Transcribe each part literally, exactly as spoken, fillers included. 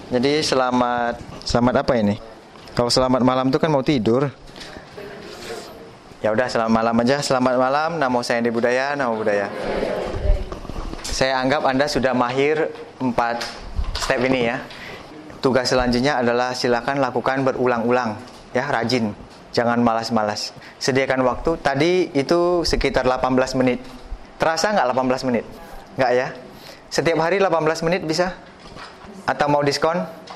Jadi selamat selamat apa ini? Kalau selamat malam itu kan mau tidur. Ya udah selamat malam aja. Selamat malam. Namo saya Andi Budaya, Namo Budaya. Saya anggap Anda sudah mahir empat step ini ya. Tugas selanjutnya adalah silakan lakukan berulang-ulang ya, rajin. Jangan malas-malas. Sediakan waktu. Tadi itu sekitar delapan belas menit. Terasa nggak delapan belas menit? Nggak ya? Setiap hari delapan belas menit bisa? Atau mau diskon?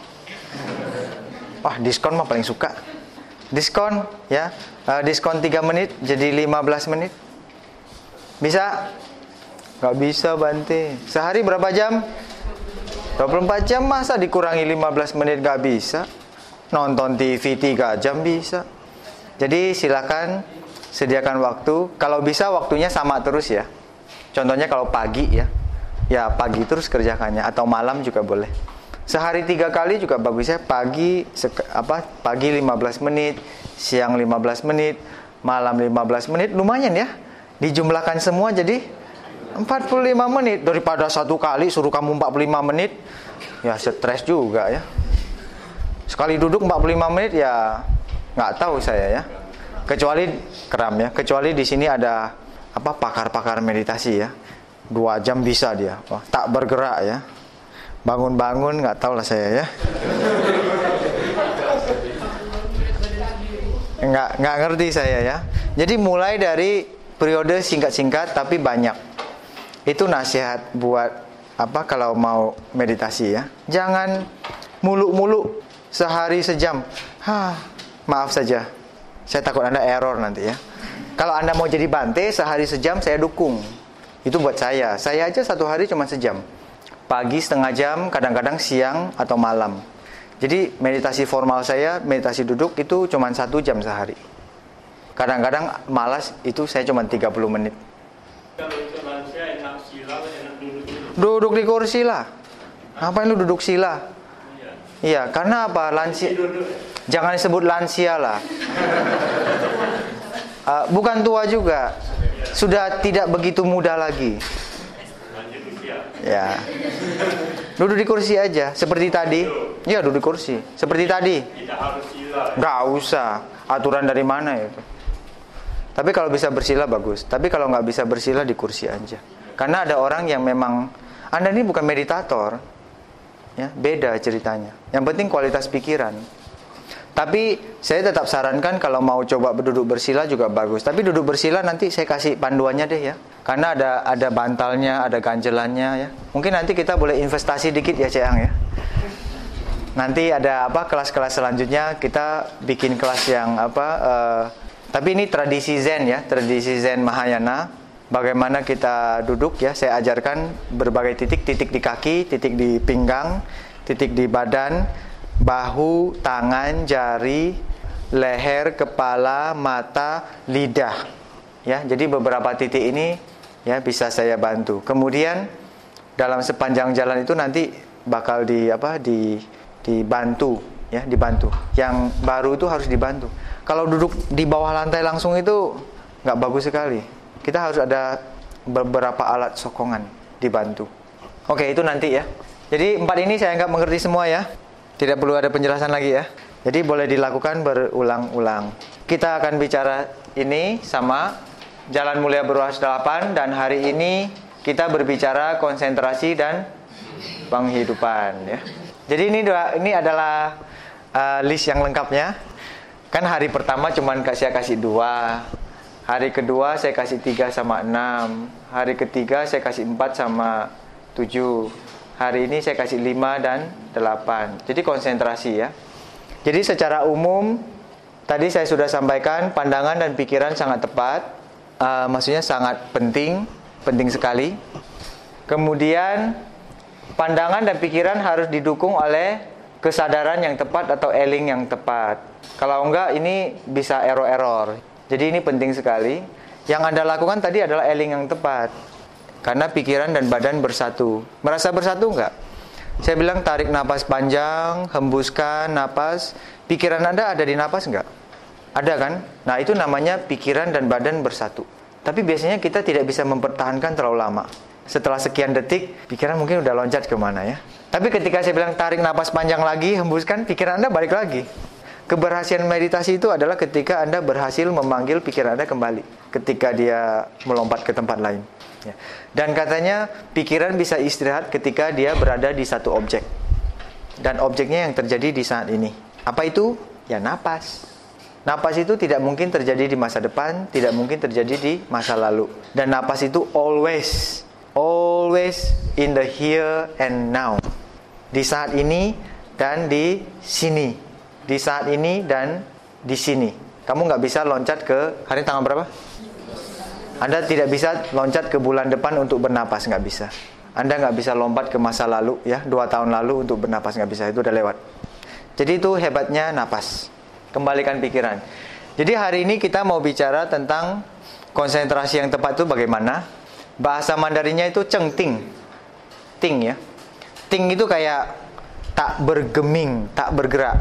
Wah, diskon mah paling suka. Diskon ya. Uh, diskon tiga menit jadi lima belas menit. Bisa? Nggak bisa, Bante. Sehari berapa jam? dua puluh empat jam, masa dikurangi lima belas menit nggak bisa? Nonton T V tiga jam bisa. Jadi silakan sediakan waktu. Kalau bisa waktunya sama terus ya. Contohnya kalau pagi ya, ya pagi terus kerjakannya, atau malam juga boleh. Sehari tiga kali juga bagus ya. Pagi apa? Pagi lima belas menit, siang lima belas menit, malam lima belas menit, lumayan ya. Dijumlahkan semua jadi empat puluh lima menit. Daripada satu kali suruh kamu empat puluh lima menit, ya stres juga ya. Sekali duduk empat puluh lima menit ya nggak tahu saya ya. Kecuali kram ya. Kecuali di sini ada apa pakar-pakar meditasi ya. Dua jam bisa dia. Wah, tak bergerak ya. Bangun-bangun nggak tahu lah saya ya. Nggak nggak ngerti saya ya. Jadi mulai dari periode singkat-singkat tapi banyak. Itu nasihat buat apa kalau mau meditasi ya. Jangan muluk-muluk sehari sejam. Hah, maaf saja. Saya takut Anda error nanti ya. Kalau Anda mau jadi Bante sehari sejam, saya dukung. Itu buat saya. Saya aja satu hari cuma sejam. Pagi setengah jam, kadang-kadang siang atau malam. Jadi meditasi formal saya, meditasi duduk itu cuma satu jam sehari. Kadang-kadang malas itu saya cuma tiga puluh menit. Kalau itu lansia enak sila, enak duduk dulu. Duduk di kursi lah. Ngapain lu duduk sila? Iya. Iya, karena apa? Lansia. Jangan disebut lansia lah. Uh, bukan tua juga. Sudah tidak begitu muda lagi. Ya. Duduk di kursi aja seperti tadi. Ya, duduk di kursi seperti tadi. Tidak harus sila. Nggak usah. Aturan dari mana itu? Tapi kalau bisa bersila bagus. Tapi kalau nggak bisa bersila di kursi aja. Karena ada orang yang memang, Anda ini bukan meditator. Ya, beda ceritanya. Yang penting kualitas pikiran. Tapi saya tetap sarankan kalau mau coba berduduk bersila juga bagus. Tapi duduk bersila nanti saya kasih panduannya deh ya. Karena ada ada bantalnya, ada ganjelannya ya. Mungkin nanti kita boleh investasi dikit ya, Ceang ya. Nanti ada apa kelas-kelas selanjutnya kita bikin kelas yang apa uh, tapi ini tradisi Zen ya, tradisi Zen Mahayana. Bagaimana kita duduk ya, saya ajarkan berbagai titik, titik di kaki, titik di pinggang, titik di badan, bahu, tangan, jari, leher, kepala, mata, lidah. Ya, jadi beberapa titik ini ya bisa saya bantu. Kemudian dalam sepanjang jalan itu nanti bakal di apa di dibantu ya, dibantu. Yang baru itu harus dibantu. Kalau duduk di bawah lantai langsung itu nggak bagus sekali. Kita harus ada beberapa alat sokongan dibantu. Oke, itu nanti ya. Jadi empat ini saya anggap mengerti semua ya. Tidak perlu ada penjelasan lagi ya. Jadi boleh dilakukan berulang-ulang. Kita akan bicara ini sama Jalan Mulia Berwaras delapan. Dan hari ini kita berbicara konsentrasi dan penghidupan ya. Jadi ini dua, ini adalah uh, list yang lengkapnya. Kan hari pertama cuman saya kasih dua. Hari kedua saya kasih tiga sama enam. Hari ketiga saya kasih empat sama tujuh. Hari ini saya kasih lima dan delapan. Jadi konsentrasi ya. Jadi secara umum tadi saya sudah sampaikan pandangan dan pikiran sangat tepat. Uh, maksudnya sangat penting, penting sekali. Kemudian pandangan dan pikiran harus didukung oleh kesadaran yang tepat atau eling yang tepat. Kalau enggak ini bisa error-error. Jadi ini penting sekali. Yang Anda lakukan tadi adalah eling yang tepat. Karena pikiran dan badan bersatu. Merasa bersatu enggak? Saya bilang tarik napas panjang, hembuskan napas. Pikiran Anda ada di napas enggak? Ada kan? Nah itu namanya pikiran dan badan bersatu. Tapi biasanya kita tidak bisa mempertahankan terlalu lama. Setelah sekian detik, pikiran mungkin udah loncat kemana ya. Tapi ketika saya bilang tarik napas panjang lagi, hembuskan, pikiran Anda balik lagi. Keberhasilan meditasi itu adalah ketika Anda berhasil memanggil pikiran Anda kembali ketika dia melompat ke tempat lain ya. Dan katanya pikiran bisa istirahat ketika dia berada di satu objek. Dan objeknya yang terjadi di saat ini. Apa itu? Ya napas. Napas itu tidak mungkin terjadi di masa depan, tidak mungkin terjadi di masa lalu. Dan napas itu always always in the here and now. Di saat ini dan di sini. Di saat ini dan di sini. Kamu nggak bisa loncat ke hari tanggal berapa? Anda tidak bisa loncat ke bulan depan untuk bernapas, nggak bisa. Anda nggak bisa lompat ke masa lalu, ya, dua tahun lalu untuk bernapas, nggak bisa, itu udah lewat. Jadi itu hebatnya napas. Kembalikan pikiran. Jadi hari ini kita mau bicara tentang konsentrasi yang tepat itu bagaimana. Bahasa Mandarinnya itu ceng ting, ting ya. Ting itu kayak tak bergeming, tak bergerak,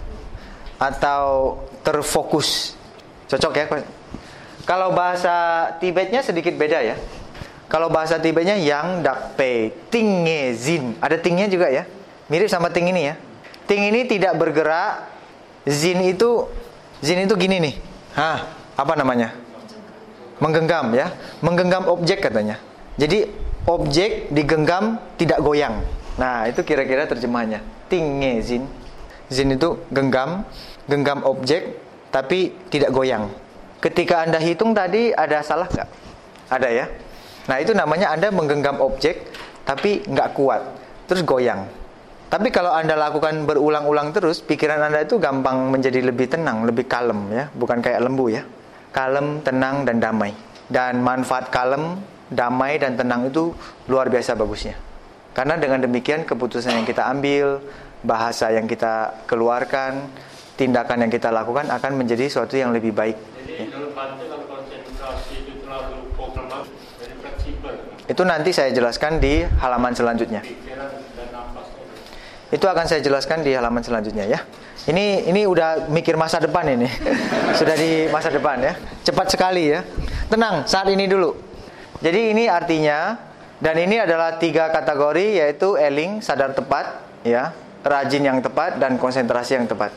atau terfokus. Cocok ya? Kalau bahasa Tibetnya sedikit beda ya. Kalau bahasa Tibetnya yang dak pe ting nge zin. Ada tingnya juga ya. Mirip sama ting ini ya. Ting ini tidak bergerak. Zin itu zin itu gini nih. Hah, apa namanya? Menggenggam ya. Menggenggam objek katanya. Jadi objek digenggam tidak goyang. Nah, itu kira-kira terjemahannya. Ting nge zin. Zin itu genggam, genggam objek tapi tidak goyang. Ketika Anda hitung tadi ada salah nggak? Ada ya. Nah itu namanya Anda menggenggam objek tapi nggak kuat, terus goyang. Tapi kalau Anda lakukan berulang-ulang terus, pikiran Anda itu gampang menjadi lebih tenang, lebih kalem ya, bukan kayak lembu ya. Kalem, tenang dan damai. Dan manfaat kalem, damai dan tenang itu luar biasa bagusnya. Karena dengan demikian keputusan yang kita ambil, bahasa yang kita keluarkan, tindakan yang kita lakukan akan menjadi sesuatu yang lebih baik. Jadi dalam pantai kalau konsentrasi itu terlalu programat, jadi fleksibel. Itu nanti saya jelaskan di halaman selanjutnya. Pikiran dan nafas. Itu akan saya jelaskan di halaman selanjutnya ya. Ini ini udah mikir masa depan ini. Sudah di masa depan ya. Cepat sekali ya. Tenang, saat ini dulu. Jadi ini artinya, dan ini adalah tiga kategori, yaitu eling, sadar tepat ya, rajin yang tepat, dan konsentrasi yang tepat.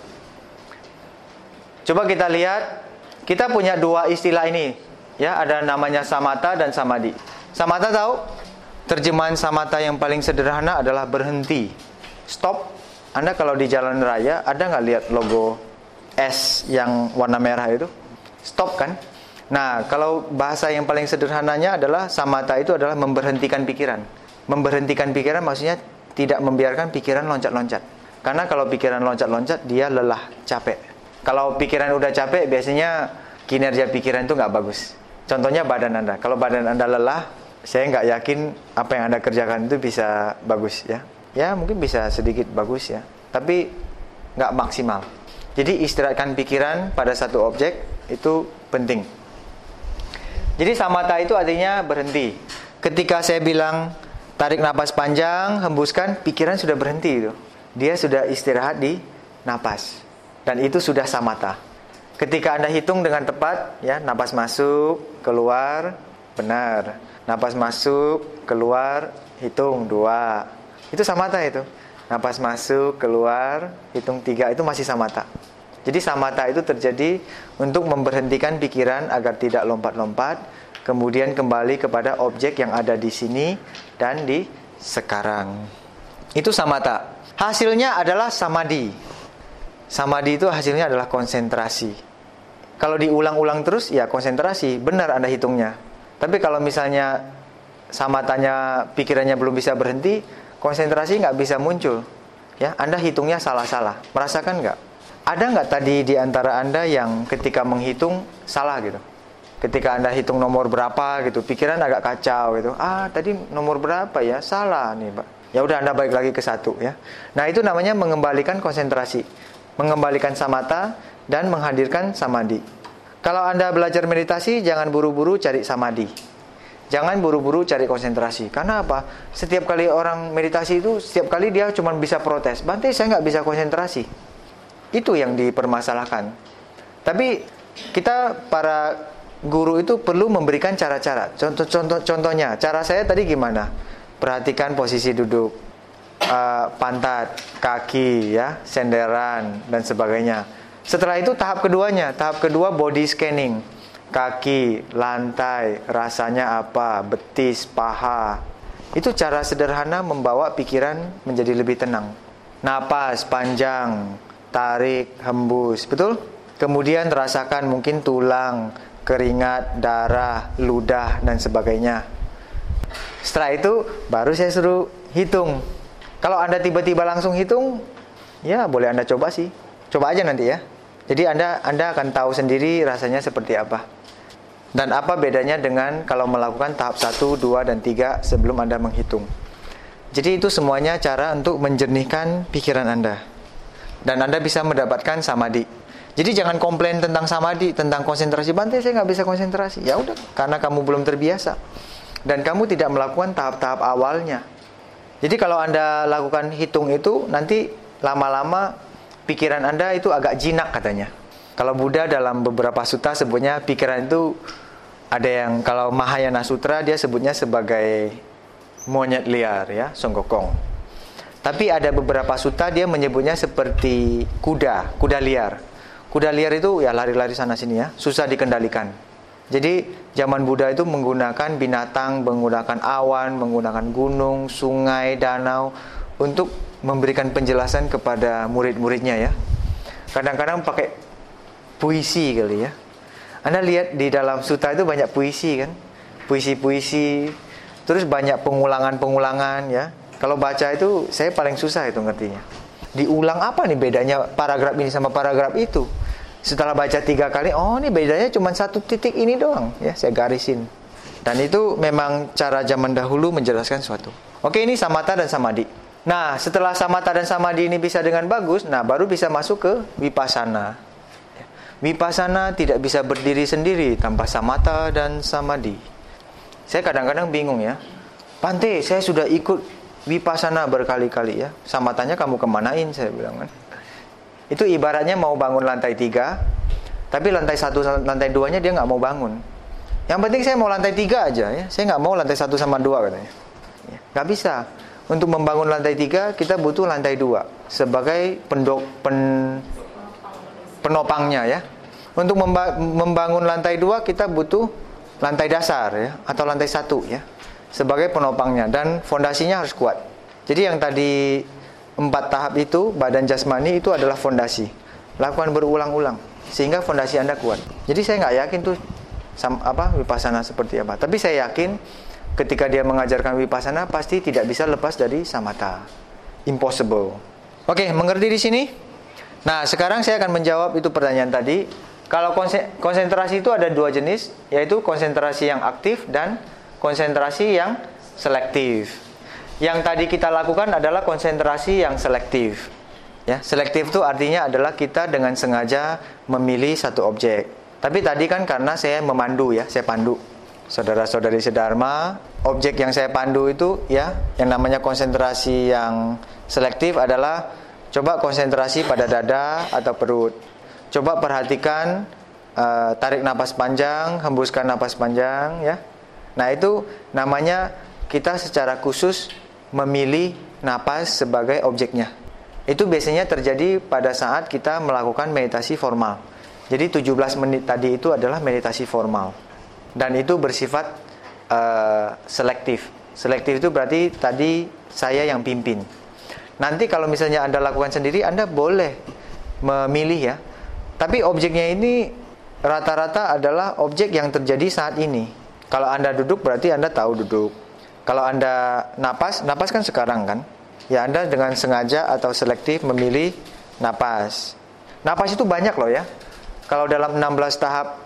Coba kita lihat, kita punya dua istilah ini, ya, ada namanya samatha dan samadhi. Samatha tahu? Terjemahan samatha yang paling sederhana adalah berhenti, stop. Anda kalau di jalan raya, ada nggak lihat logo S yang warna merah itu? Stop kan? Nah, kalau bahasa yang paling sederhananya adalah samatha itu adalah memberhentikan pikiran. Memberhentikan pikiran maksudnya tidak membiarkan pikiran loncat-loncat. Karena kalau pikiran loncat-loncat, dia lelah, capek. Kalau pikiran udah capek, biasanya kinerja pikiran itu nggak bagus. Contohnya badan Anda. Kalau badan Anda lelah, saya nggak yakin apa yang Anda kerjakan itu bisa bagus ya. Ya mungkin bisa sedikit bagus ya, tapi nggak maksimal. Jadi istirahatkan pikiran pada satu objek itu penting. Jadi samatha itu artinya berhenti. Ketika saya bilang tarik napas panjang, hembuskan, pikiran sudah berhenti itu. Dia sudah istirahat di napas. Dan itu sudah samatha. Ketika Anda hitung dengan tepat, ya, napas masuk, keluar, benar. Napas masuk, keluar, hitung dua. Itu samatha itu. Napas masuk, keluar, hitung tiga, itu masih samatha. Jadi samatha itu terjadi untuk memberhentikan pikiran agar tidak lompat-lompat, kemudian kembali kepada objek yang ada di sini dan di sekarang. Itu samatha. Hasilnya adalah samadhi. Samadhi itu hasilnya adalah konsentrasi. Kalau diulang-ulang terus, ya konsentrasi. Benar Anda hitungnya. Tapi kalau misalnya samathanya pikirannya belum bisa berhenti, konsentrasi nggak bisa muncul. Ya, Anda hitungnya salah-salah. Merasakan nggak? Ada nggak tadi di antara Anda yang ketika menghitung salah gitu? Ketika Anda hitung nomor berapa gitu, pikiran agak kacau gitu. Ah, tadi nomor berapa ya? Salah nih, Pak. Ya udah Anda balik lagi ke satu ya. Nah, itu namanya mengembalikan konsentrasi. Mengembalikan samatha dan menghadirkan samadhi. Kalau Anda belajar meditasi, jangan buru-buru cari samadhi. Jangan buru-buru cari konsentrasi. Karena apa? Setiap kali orang meditasi itu, setiap kali dia cuma bisa protes. Bante, saya nggak bisa konsentrasi. Itu yang dipermasalahkan. Tapi kita para guru itu perlu memberikan cara-cara. Contoh-contoh contohnya, cara saya tadi gimana? Perhatikan posisi duduk, uh, pantat, kaki, ya, senderan dan sebagainya. Setelah itu tahap keduanya, tahap kedua body scanning. Kaki, lantai, rasanya apa, betis, paha. Itu cara sederhana membawa pikiran menjadi lebih tenang. Napas panjang, tarik, hembus, betul? Kemudian rasakan mungkin tulang, keringat, darah, ludah, dan sebagainya. Setelah itu baru saya suruh hitung. Kalau Anda tiba-tiba langsung hitung, ya boleh Anda coba sih. Coba aja nanti ya. Jadi Anda Anda akan tahu sendiri rasanya seperti apa. Dan apa bedanya dengan kalau melakukan tahap satu, dua, dan tiga sebelum Anda menghitung. Jadi itu semuanya cara untuk menjernihkan pikiran Anda. Dan Anda bisa mendapatkan samadhi. Jadi jangan komplain tentang samadhi, tentang konsentrasi. Bante, saya nggak bisa konsentrasi. Ya udah, karena kamu belum terbiasa. Dan kamu tidak melakukan tahap-tahap awalnya. Jadi kalau Anda lakukan hitung itu, nanti lama-lama pikiran Anda itu agak jinak katanya. Kalau Buddha dalam beberapa sutta sebutnya pikiran itu ada yang, kalau Mahayana Sutra dia sebutnya sebagai monyet liar, ya, songgokong. Tapi ada beberapa sutta dia menyebutnya seperti kuda, kuda liar. Kuda liar itu ya lari-lari sana sini ya, susah dikendalikan. Jadi zaman Buddha itu menggunakan binatang, menggunakan awan, menggunakan gunung, sungai, danau untuk memberikan penjelasan kepada murid-muridnya ya. Kadang-kadang pakai puisi kali ya. Anda lihat di dalam sutta itu banyak puisi kan, puisi-puisi, terus banyak pengulangan-pengulangan ya. Kalau baca itu saya paling susah itu ngertinya. Diulang apa nih bedanya paragraf ini sama paragraf itu? Setelah baca tiga kali, oh ini bedanya cuma satu titik ini doang, ya saya garisin. Dan itu memang cara zaman dahulu menjelaskan sesuatu. Oke, ini samatha dan samadhi. Nah, setelah samatha dan samadhi ini bisa dengan bagus, nah baru bisa masuk ke vipassana. Vipassana tidak bisa berdiri sendiri tanpa samatha dan samadhi. Saya kadang-kadang bingung ya. Bante, saya sudah ikut vipassana berkali-kali ya. Samathanya kamu kemanain, saya bilang kan. Itu ibaratnya mau bangun lantai tiga, tapi lantai satu, lantai duanya dia nggak mau bangun. Yang penting saya mau lantai tiga aja ya. Saya nggak mau lantai satu sama dua katanya. Ya, nggak bisa. Untuk membangun lantai tiga kita butuh lantai dua sebagai pendok, pen, penopangnya ya. Untuk memba, membangun lantai dua kita butuh lantai dasar ya, atau lantai satu ya, sebagai penopangnya, dan fondasinya harus kuat. Jadi yang tadi empat tahap itu, badan jasmani itu adalah fondasi. Lakukan berulang-ulang sehingga fondasi Anda kuat. Jadi saya nggak yakin tuh sam, apa vipassana seperti apa. Tapi saya yakin ketika dia mengajarkan vipassana pasti tidak bisa lepas dari samatha. Impossible. Oke, mengerti di sini? Nah, sekarang saya akan menjawab itu pertanyaan tadi. Kalau konsentrasi itu ada dua jenis, yaitu konsentrasi yang aktif dan konsentrasi yang selektif. Yang tadi kita lakukan adalah konsentrasi yang selektif. Ya, selektif itu artinya adalah kita dengan sengaja memilih satu objek. Tapi tadi kan karena saya memandu ya, saya pandu. Saudara-saudari sedharma, objek yang saya pandu itu ya, yang namanya konsentrasi yang selektif adalah coba konsentrasi pada dada atau perut. Coba perhatikan uh, tarik napas panjang, hembuskan napas panjang ya. Nah, itu namanya kita secara khusus memilih napas sebagai objeknya. Itu biasanya terjadi pada saat kita melakukan meditasi formal. Jadi tujuh belas menit tadi itu adalah meditasi formal. Dan itu bersifat uh, selektif. Selektif itu berarti tadi saya yang pimpin. Nanti kalau misalnya Anda lakukan sendiri, Anda boleh memilih ya. Tapi objeknya ini rata-rata adalah objek yang terjadi saat ini. Kalau Anda duduk berarti Anda tahu duduk. Kalau Anda napas, napas kan sekarang kan. Ya, Anda dengan sengaja atau selektif memilih napas. Napas itu banyak loh ya. Kalau dalam enam belas tahap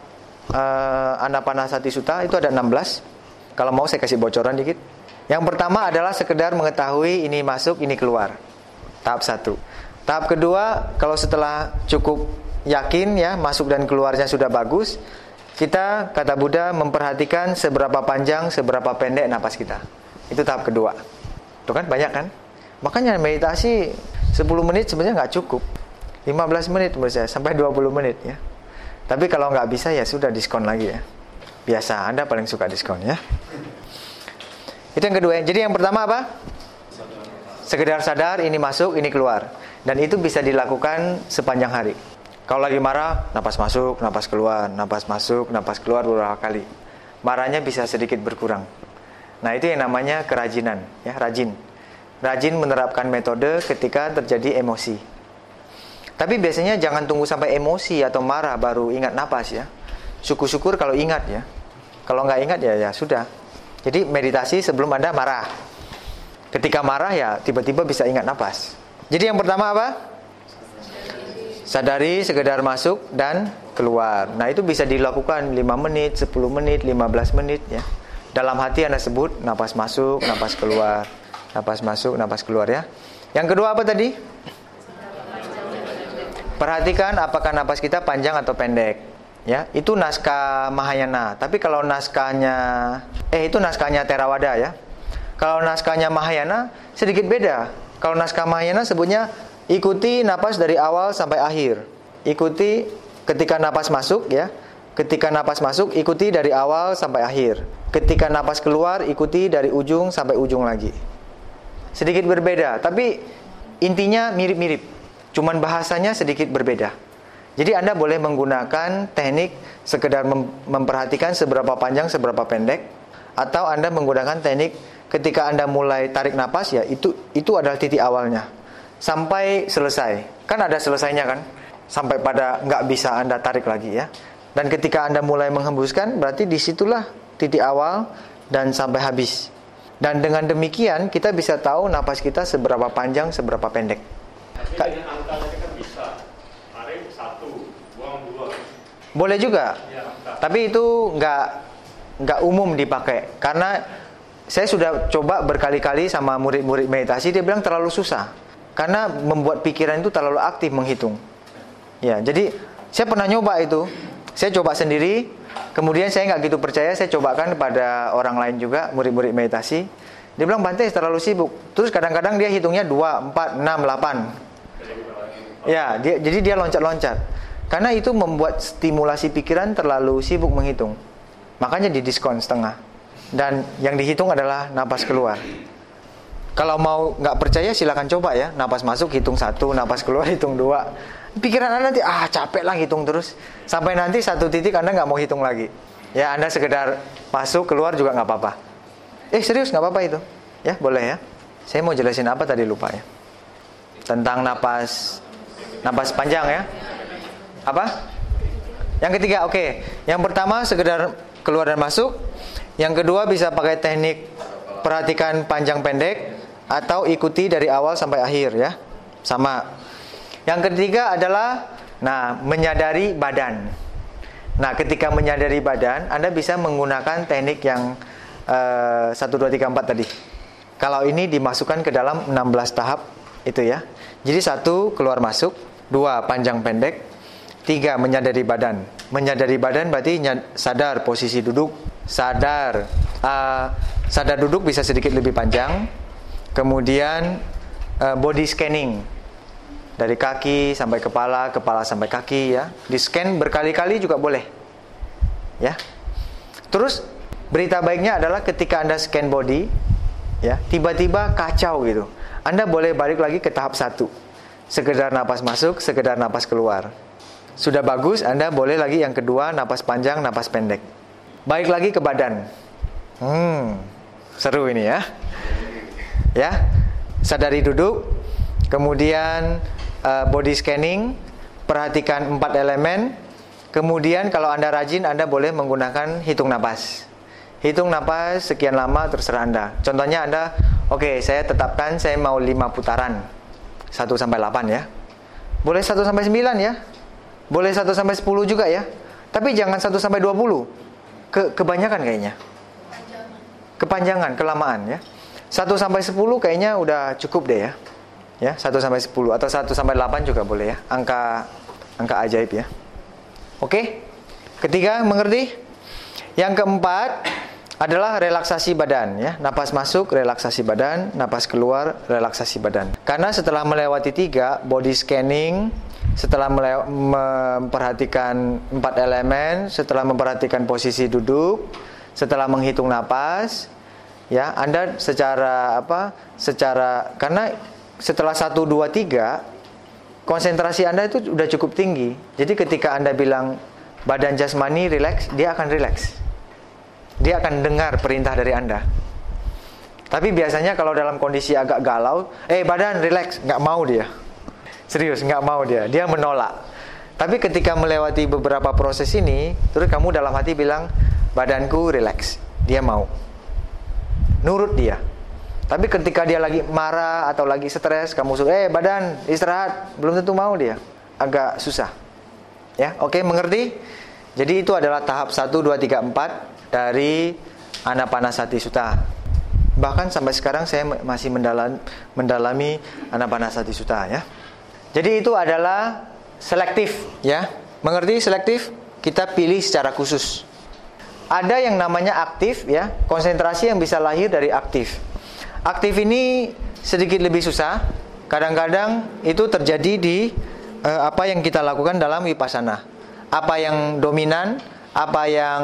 uh, Anapanasati Sutta itu ada enam belas. Kalau mau saya kasih bocoran dikit. Yang pertama adalah sekedar mengetahui ini masuk, ini keluar. Tahap satu. Tahap kedua, kalau setelah cukup yakin ya masuk dan keluarnya sudah bagus, kita, kata Buddha, memperhatikan seberapa panjang, seberapa pendek napas kita. Itu tahap kedua. Itu kan banyak kan? Makanya meditasi sepuluh menit sebenarnya nggak cukup. lima belas menit menurut saya, sampai dua puluh menit ya. Tapi kalau nggak bisa ya sudah diskon lagi ya. Biasa, Anda paling suka diskon ya. Itu yang kedua. Jadi yang pertama apa? Sekedar sadar, ini masuk, ini keluar. Dan itu bisa dilakukan sepanjang hari. Kalau lagi marah, napas masuk, napas keluar, napas masuk, napas keluar beberapa kali. Marahnya bisa sedikit berkurang. Nah, itu yang namanya kerajinan, ya, rajin. Rajin menerapkan metode ketika terjadi emosi. Tapi biasanya jangan tunggu sampai emosi atau marah baru ingat napas ya. Syukur-syukur kalau ingat ya. Kalau nggak ingat ya ya sudah. Jadi meditasi sebelum Anda marah. Ketika marah ya tiba-tiba bisa ingat napas. Jadi yang pertama apa? Sadari, sekedar masuk dan keluar. Nah, itu bisa dilakukan lima menit, sepuluh menit, lima belas menit ya. Dalam hati Anda sebut napas masuk, napas keluar. Napas masuk, napas keluar ya. Yang kedua apa tadi? Perhatikan apakah napas kita panjang atau pendek. Ya, itu naskah Mahayana. Tapi kalau naskahnya eh itu naskahnya Theravada ya. Kalau naskahnya Mahayana sedikit beda. Kalau naskah Mahayana sebutnya ikuti napas dari awal sampai akhir. Ikuti ketika napas masuk ya. Ketika napas masuk ikuti dari awal sampai akhir. Ketika napas keluar ikuti dari ujung sampai ujung lagi. Sedikit berbeda, tapi intinya mirip-mirip. Cuman bahasanya sedikit berbeda. Jadi Anda boleh menggunakan teknik sekedar mem- memperhatikan seberapa panjang, seberapa pendek, atau Anda menggunakan teknik ketika Anda mulai tarik napas ya itu itu adalah titik awalnya. Sampai selesai. Kan ada selesainya kan? Sampai pada nggak bisa Anda tarik lagi ya. Dan ketika Anda mulai menghembuskan, berarti disitulah titik awal dan sampai habis. Dan dengan demikian kita bisa tahu napas kita seberapa panjang, seberapa pendek. Tapi dengan angkanya kan bisa. Tarik satu, buang dua. Boleh juga. Ya, tapi itu nggak nggak umum dipakai. Karena saya sudah coba berkali-kali sama murid-murid meditasi, dia bilang terlalu susah. Karena membuat pikiran itu terlalu aktif menghitung. Ya, jadi saya pernah nyoba itu. Saya coba sendiri, kemudian saya nggak gitu percaya, saya cobakan pada orang lain juga, murid-murid meditasi. Dia bilang Bante terlalu sibuk. Terus kadang-kadang dia hitungnya dua, empat, enam, delapan. Ya, dia, jadi dia loncat-loncat. Karena itu membuat stimulasi pikiran terlalu sibuk menghitung. Makanya didiskon setengah. Dan yang dihitung adalah napas keluar. Kalau mau nggak percaya silakan coba ya. Napas masuk hitung satu, napas keluar hitung dua. Pikiran Anda nanti ah capek lah hitung terus. Sampai nanti satu titik Anda nggak mau hitung lagi. Ya Anda sekedar masuk keluar juga nggak apa-apa. Eh serius nggak apa-apa itu. Ya boleh ya. Saya mau jelasin apa tadi lupa ya. Tentang napas napas panjang ya. Apa? Yang ketiga oke. Okay. Yang pertama sekedar keluar dan masuk. Yang kedua bisa pakai teknik perhatikan panjang pendek. Atau ikuti dari awal sampai akhir ya. Sama. Yang ketiga adalah nah, menyadari badan. Nah, ketika menyadari badan, Anda bisa menggunakan teknik yang uh, satu, dua, tiga, empat tadi. Kalau ini dimasukkan ke dalam enam belas tahap itu ya. Jadi satu, keluar masuk. Dua, panjang pendek. Tiga, menyadari badan. Menyadari badan berarti sadar posisi duduk. Sadar uh, Sadar duduk bisa sedikit lebih panjang. Kemudian uh, body scanning dari kaki sampai kepala, kepala sampai kaki ya. Di scan berkali-kali juga boleh. Ya. Terus berita baiknya adalah ketika Anda scan body ya, tiba-tiba kacau gitu. Anda boleh balik lagi ke tahap satu. Sekedar napas masuk, sekedar napas keluar. Sudah bagus, Anda boleh lagi yang kedua, napas panjang, napas pendek. Balik lagi ke badan. Hmm, seru ini ya. Ya, sadari duduk, kemudian uh, body scanning, perhatikan empat elemen. Kemudian kalau Anda rajin, Anda boleh menggunakan hitung napas. Hitung napas sekian lama terserah Anda. Contohnya Anda, oke okay, saya tetapkan saya mau lima putaran, satu sampai delapan ya. Boleh satu sampai sembilan ya. Boleh satu sampai sepuluh juga ya. Tapi jangan satu sampai dua puluh. Ke, kebanyakan kayaknya. Kepanjangan, kelamaan ya. satu sampai sepuluh kayaknya udah cukup deh ya. Ya, satu sampai sepuluh atau satu sampai delapan juga boleh ya. Angka angka ajaib ya. Oke. Ketiga, mengerti? Yang keempat adalah relaksasi badan ya. Napas masuk, relaksasi badan, napas keluar, relaksasi badan. Karena setelah melewati tiga, body scanning, setelah memperhatikan empat elemen, setelah memperhatikan posisi duduk, setelah menghitung napas, ya, Anda secara apa? Secara karena setelah satu, dua, tiga, konsentrasi Anda itu sudah cukup tinggi. Jadi ketika Anda bilang badan jasmani rileks, dia akan rileks. Dia akan dengar perintah dari Anda. Tapi biasanya kalau dalam kondisi agak galau, eh badan rileks, nggak mau dia. Serius, nggak mau dia. Dia menolak. Tapi ketika melewati beberapa proses ini, terus kamu dalam hati bilang, badanku rileks. Dia mau. Nurut dia. Tapi ketika dia lagi marah atau lagi stres, kamu suruh, eh badan istirahat. Belum tentu mau dia. Agak susah. Ya, oke, mengerti? Jadi itu adalah tahap satu, dua, tiga, empat dari Anapanasati Sutta. Bahkan sampai sekarang saya masih mendalam, mendalami Anapanasati Sutta, ya. Jadi itu adalah selektif, ya. Mengerti selektif? Kita pilih secara khusus. Ada yang namanya aktif, ya. Konsentrasi yang bisa lahir dari aktif. Aktif ini sedikit lebih susah. Kadang-kadang itu terjadi di eh, apa yang kita lakukan dalam vipassana. Apa yang dominan, apa yang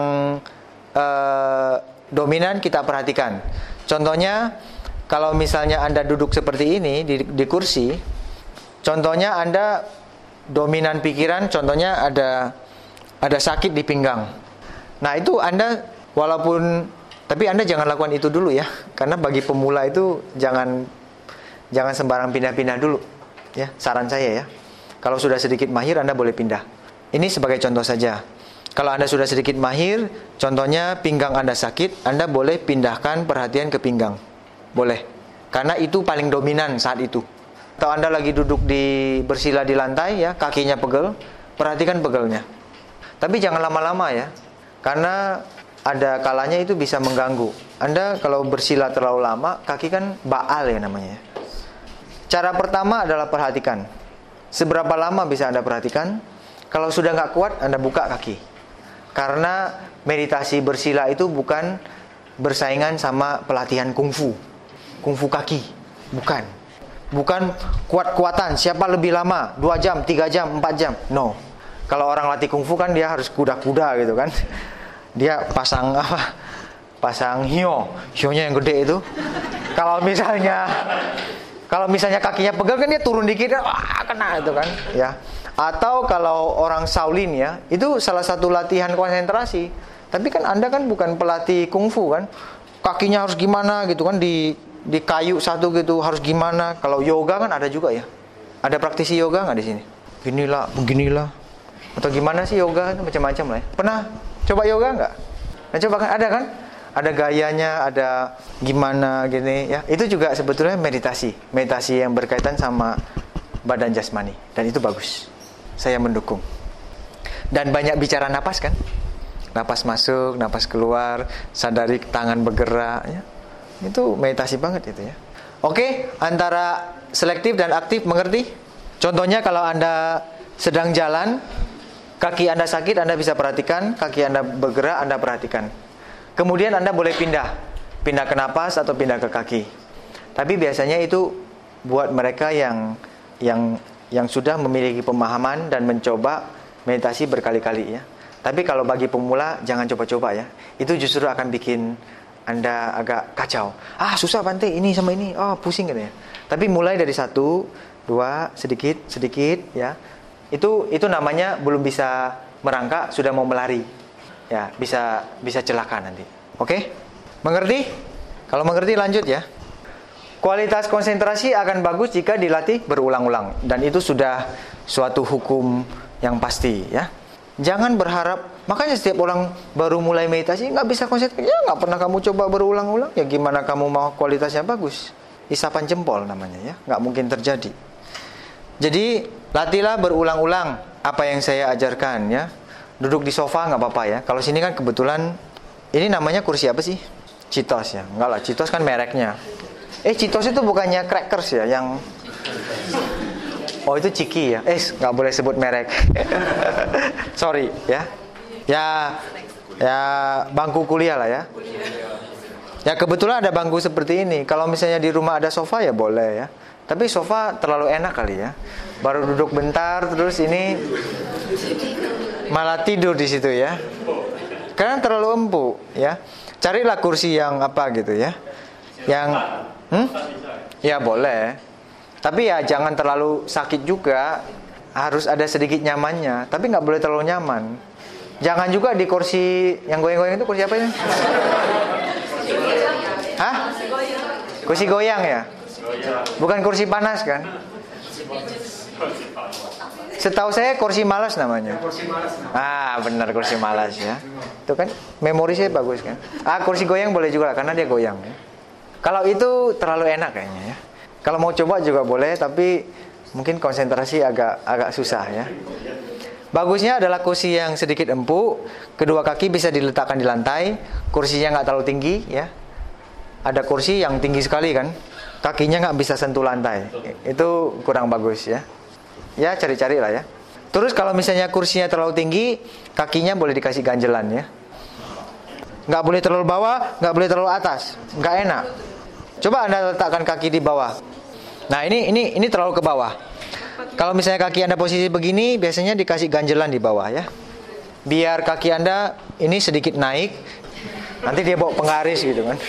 eh, dominan kita perhatikan. Contohnya, kalau misalnya Anda duduk seperti ini di, di kursi. Contohnya Anda dominan pikiran, contohnya ada ada sakit di pinggang. Nah itu Anda walaupun, tapi Anda jangan lakukan itu dulu ya, karena bagi pemula itu jangan jangan sembarang pindah-pindah dulu, ya saran saya ya. Kalau sudah sedikit mahir Anda boleh pindah. Ini sebagai contoh saja. Kalau Anda sudah sedikit mahir, contohnya pinggang Anda sakit, Anda boleh pindahkan perhatian ke pinggang, boleh, karena itu paling dominan saat itu. Atau Anda lagi duduk di bersila di lantai ya, kakinya pegel, perhatikan pegelnya. Tapi jangan lama-lama ya, karena ada kalanya itu bisa mengganggu. Anda kalau bersila terlalu lama, kaki kan baal ya namanya. Cara pertama adalah perhatikan. Seberapa lama bisa Anda perhatikan? Kalau sudah nggak kuat, Anda buka kaki. Karena meditasi bersila itu bukan bersaingan sama pelatihan kungfu, kungfu kaki, bukan. Bukan kuat-kuatan, siapa lebih lama, dua jam, tiga jam, empat jam. No. Kalau orang latih kungfu kan dia harus kuda-kuda gitu kan. Dia pasang apa? Pasang hio, hionya yang gede itu. Kalau misalnya kalau misalnya kakinya pegel kan dia turun dikit, wah kena itu kan, ya. Atau kalau orang Shaolin ya, itu salah satu latihan konsentrasi. Tapi kan Anda kan bukan pelatih kungfu kan. Kakinya harus gimana gitu kan, di di kayu satu gitu harus gimana. Kalau yoga kan ada juga ya. Ada praktisi yoga nggak di sini? Beginilah, beginilah. Atau gimana sih yoga itu macam-macam lah ya. Pernah coba yoga nggak? Nah, coba kan ada kan? Ada gayanya, ada gimana gini ya. Itu juga sebetulnya meditasi. Meditasi yang berkaitan sama badan jasmani. Dan itu bagus. Saya mendukung. Dan banyak bicara napas kan? Napas masuk, napas keluar, sadari tangan bergerak ya. Itu meditasi banget itu ya. Oke, antara selektif dan aktif, mengerti? Contohnya kalau Anda sedang jalan, kaki Anda sakit, Anda bisa perhatikan. Kaki Anda bergerak, Anda perhatikan. Kemudian Anda boleh pindah. Pindah ke napas atau pindah ke kaki. Tapi biasanya itu buat mereka yang yang yang sudah memiliki pemahaman dan mencoba meditasi berkali-kali ya. Tapi kalau bagi pemula jangan coba-coba ya. Itu justru akan bikin Anda agak kacau. Ah susah Bante, ini sama ini, oh pusing gitu ya. Tapi mulai dari satu, dua, sedikit, sedikit ya. Itu itu namanya belum bisa merangkak, sudah mau melari. Ya, bisa bisa celaka nanti. Oke? Mengerti? Kalau mengerti lanjut ya. Kualitas konsentrasi akan bagus jika dilatih berulang-ulang. Dan itu sudah suatu hukum yang pasti ya. Jangan berharap, makanya setiap orang baru mulai meditasi nggak bisa konsentrasi, ya nggak pernah kamu coba berulang-ulang, ya gimana kamu mau kualitasnya bagus? Isapan jempol namanya ya, nggak mungkin terjadi. Jadi latihlah berulang-ulang apa yang saya ajarkan ya. Duduk di sofa nggak apa-apa ya. Kalau sini kan kebetulan ini namanya kursi apa sih? Cheetos ya, nggak lah, Cheetos kan mereknya. Eh Cheetos itu bukannya crackers ya, yang oh itu Ciki ya. Eh nggak boleh sebut merek. Sorry ya. Ya ya bangku kuliah lah ya. Ya kebetulan ada bangku seperti ini. Kalau misalnya di rumah ada sofa ya boleh ya. Tapi sofa terlalu enak kali ya. Baru duduk bentar terus ini malah tidur di situ ya. Karena terlalu empuk ya. Carilah kursi yang apa gitu ya. Yang hmm? Ya boleh. Tapi ya jangan terlalu sakit juga. Harus ada sedikit nyamannya. Tapi nggak boleh terlalu nyaman. Jangan juga di kursi yang goyang-goyang itu kursi apa ya? Hah? Kursi goyang ya? Bukan kursi panas kan? Setahu saya kursi malas namanya. Ah benar kursi malas ya. Itu kan memori saya bagus kan. Ah kursi goyang boleh juga lah, karena dia goyang ya. Kalau itu terlalu enak kayaknya ya. Kalau mau coba juga boleh, tapi mungkin konsentrasi agak agak susah ya. Bagusnya adalah kursi yang sedikit empuk, kedua kaki bisa diletakkan di lantai, kursinya nggak terlalu tinggi ya. Ada kursi yang tinggi sekali kan, kakinya nggak bisa sentuh lantai, itu kurang bagus ya. Ya cari-cari lah ya. Terus kalau misalnya kursinya terlalu tinggi, kakinya boleh dikasih ganjelan ya. Nggak boleh terlalu bawah, nggak boleh terlalu atas, nggak enak. Coba Anda letakkan kaki di bawah. Nah ini ini ini terlalu ke bawah. Kalau misalnya kaki Anda posisi begini, biasanya dikasih ganjelan di bawah ya. Biar kaki Anda ini sedikit naik. Nanti dia bawa penggaris gitu kan.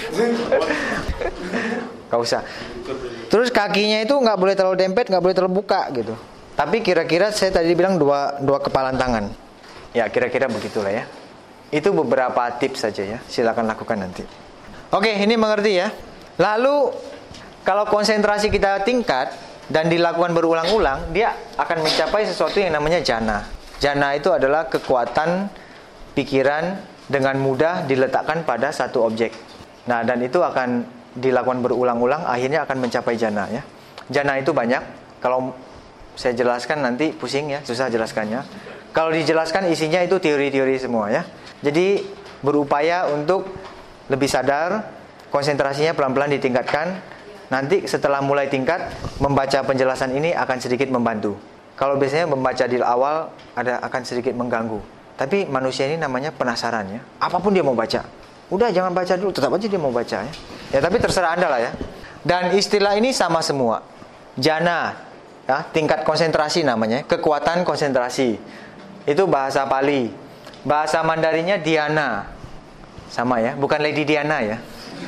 Gak usah. Terus kakinya itu nggak boleh terlalu dempet, nggak boleh terlalu buka gitu. Tapi kira-kira saya tadi bilang dua dua kepalan tangan. Ya kira-kira begitulah ya. Itu beberapa tips saja ya. Silakan lakukan nanti. Oke, ini mengerti ya. Lalu kalau konsentrasi kita tingkat dan dilakukan berulang-ulang, dia akan mencapai sesuatu yang namanya jana. Jana itu adalah kekuatan pikiran dengan mudah diletakkan pada satu objek. Nah, dan itu akan dilakukan berulang-ulang, akhirnya akan mencapai jana ya. Jana itu banyak. Kalau saya jelaskan nanti pusing ya, susah jelaskannya. Kalau dijelaskan isinya itu teori-teori semua ya. Jadi berupaya untuk lebih sadar, konsentrasinya pelan-pelan ditingkatkan. Nanti setelah mulai tingkat, membaca penjelasan ini akan sedikit membantu. Kalau biasanya membaca di awal ada akan sedikit mengganggu. Tapi manusia ini namanya penasaran ya. Apapun dia mau baca. Udah jangan baca dulu, tetap aja dia mau baca ya. Ya tapi terserah Anda lah ya. Dan istilah ini sama semua. Jana, ya, tingkat konsentrasi namanya, kekuatan konsentrasi. Itu bahasa Pali. Bahasa Mandarinnya Dhyana. Sama ya, bukan Lady Diana ya.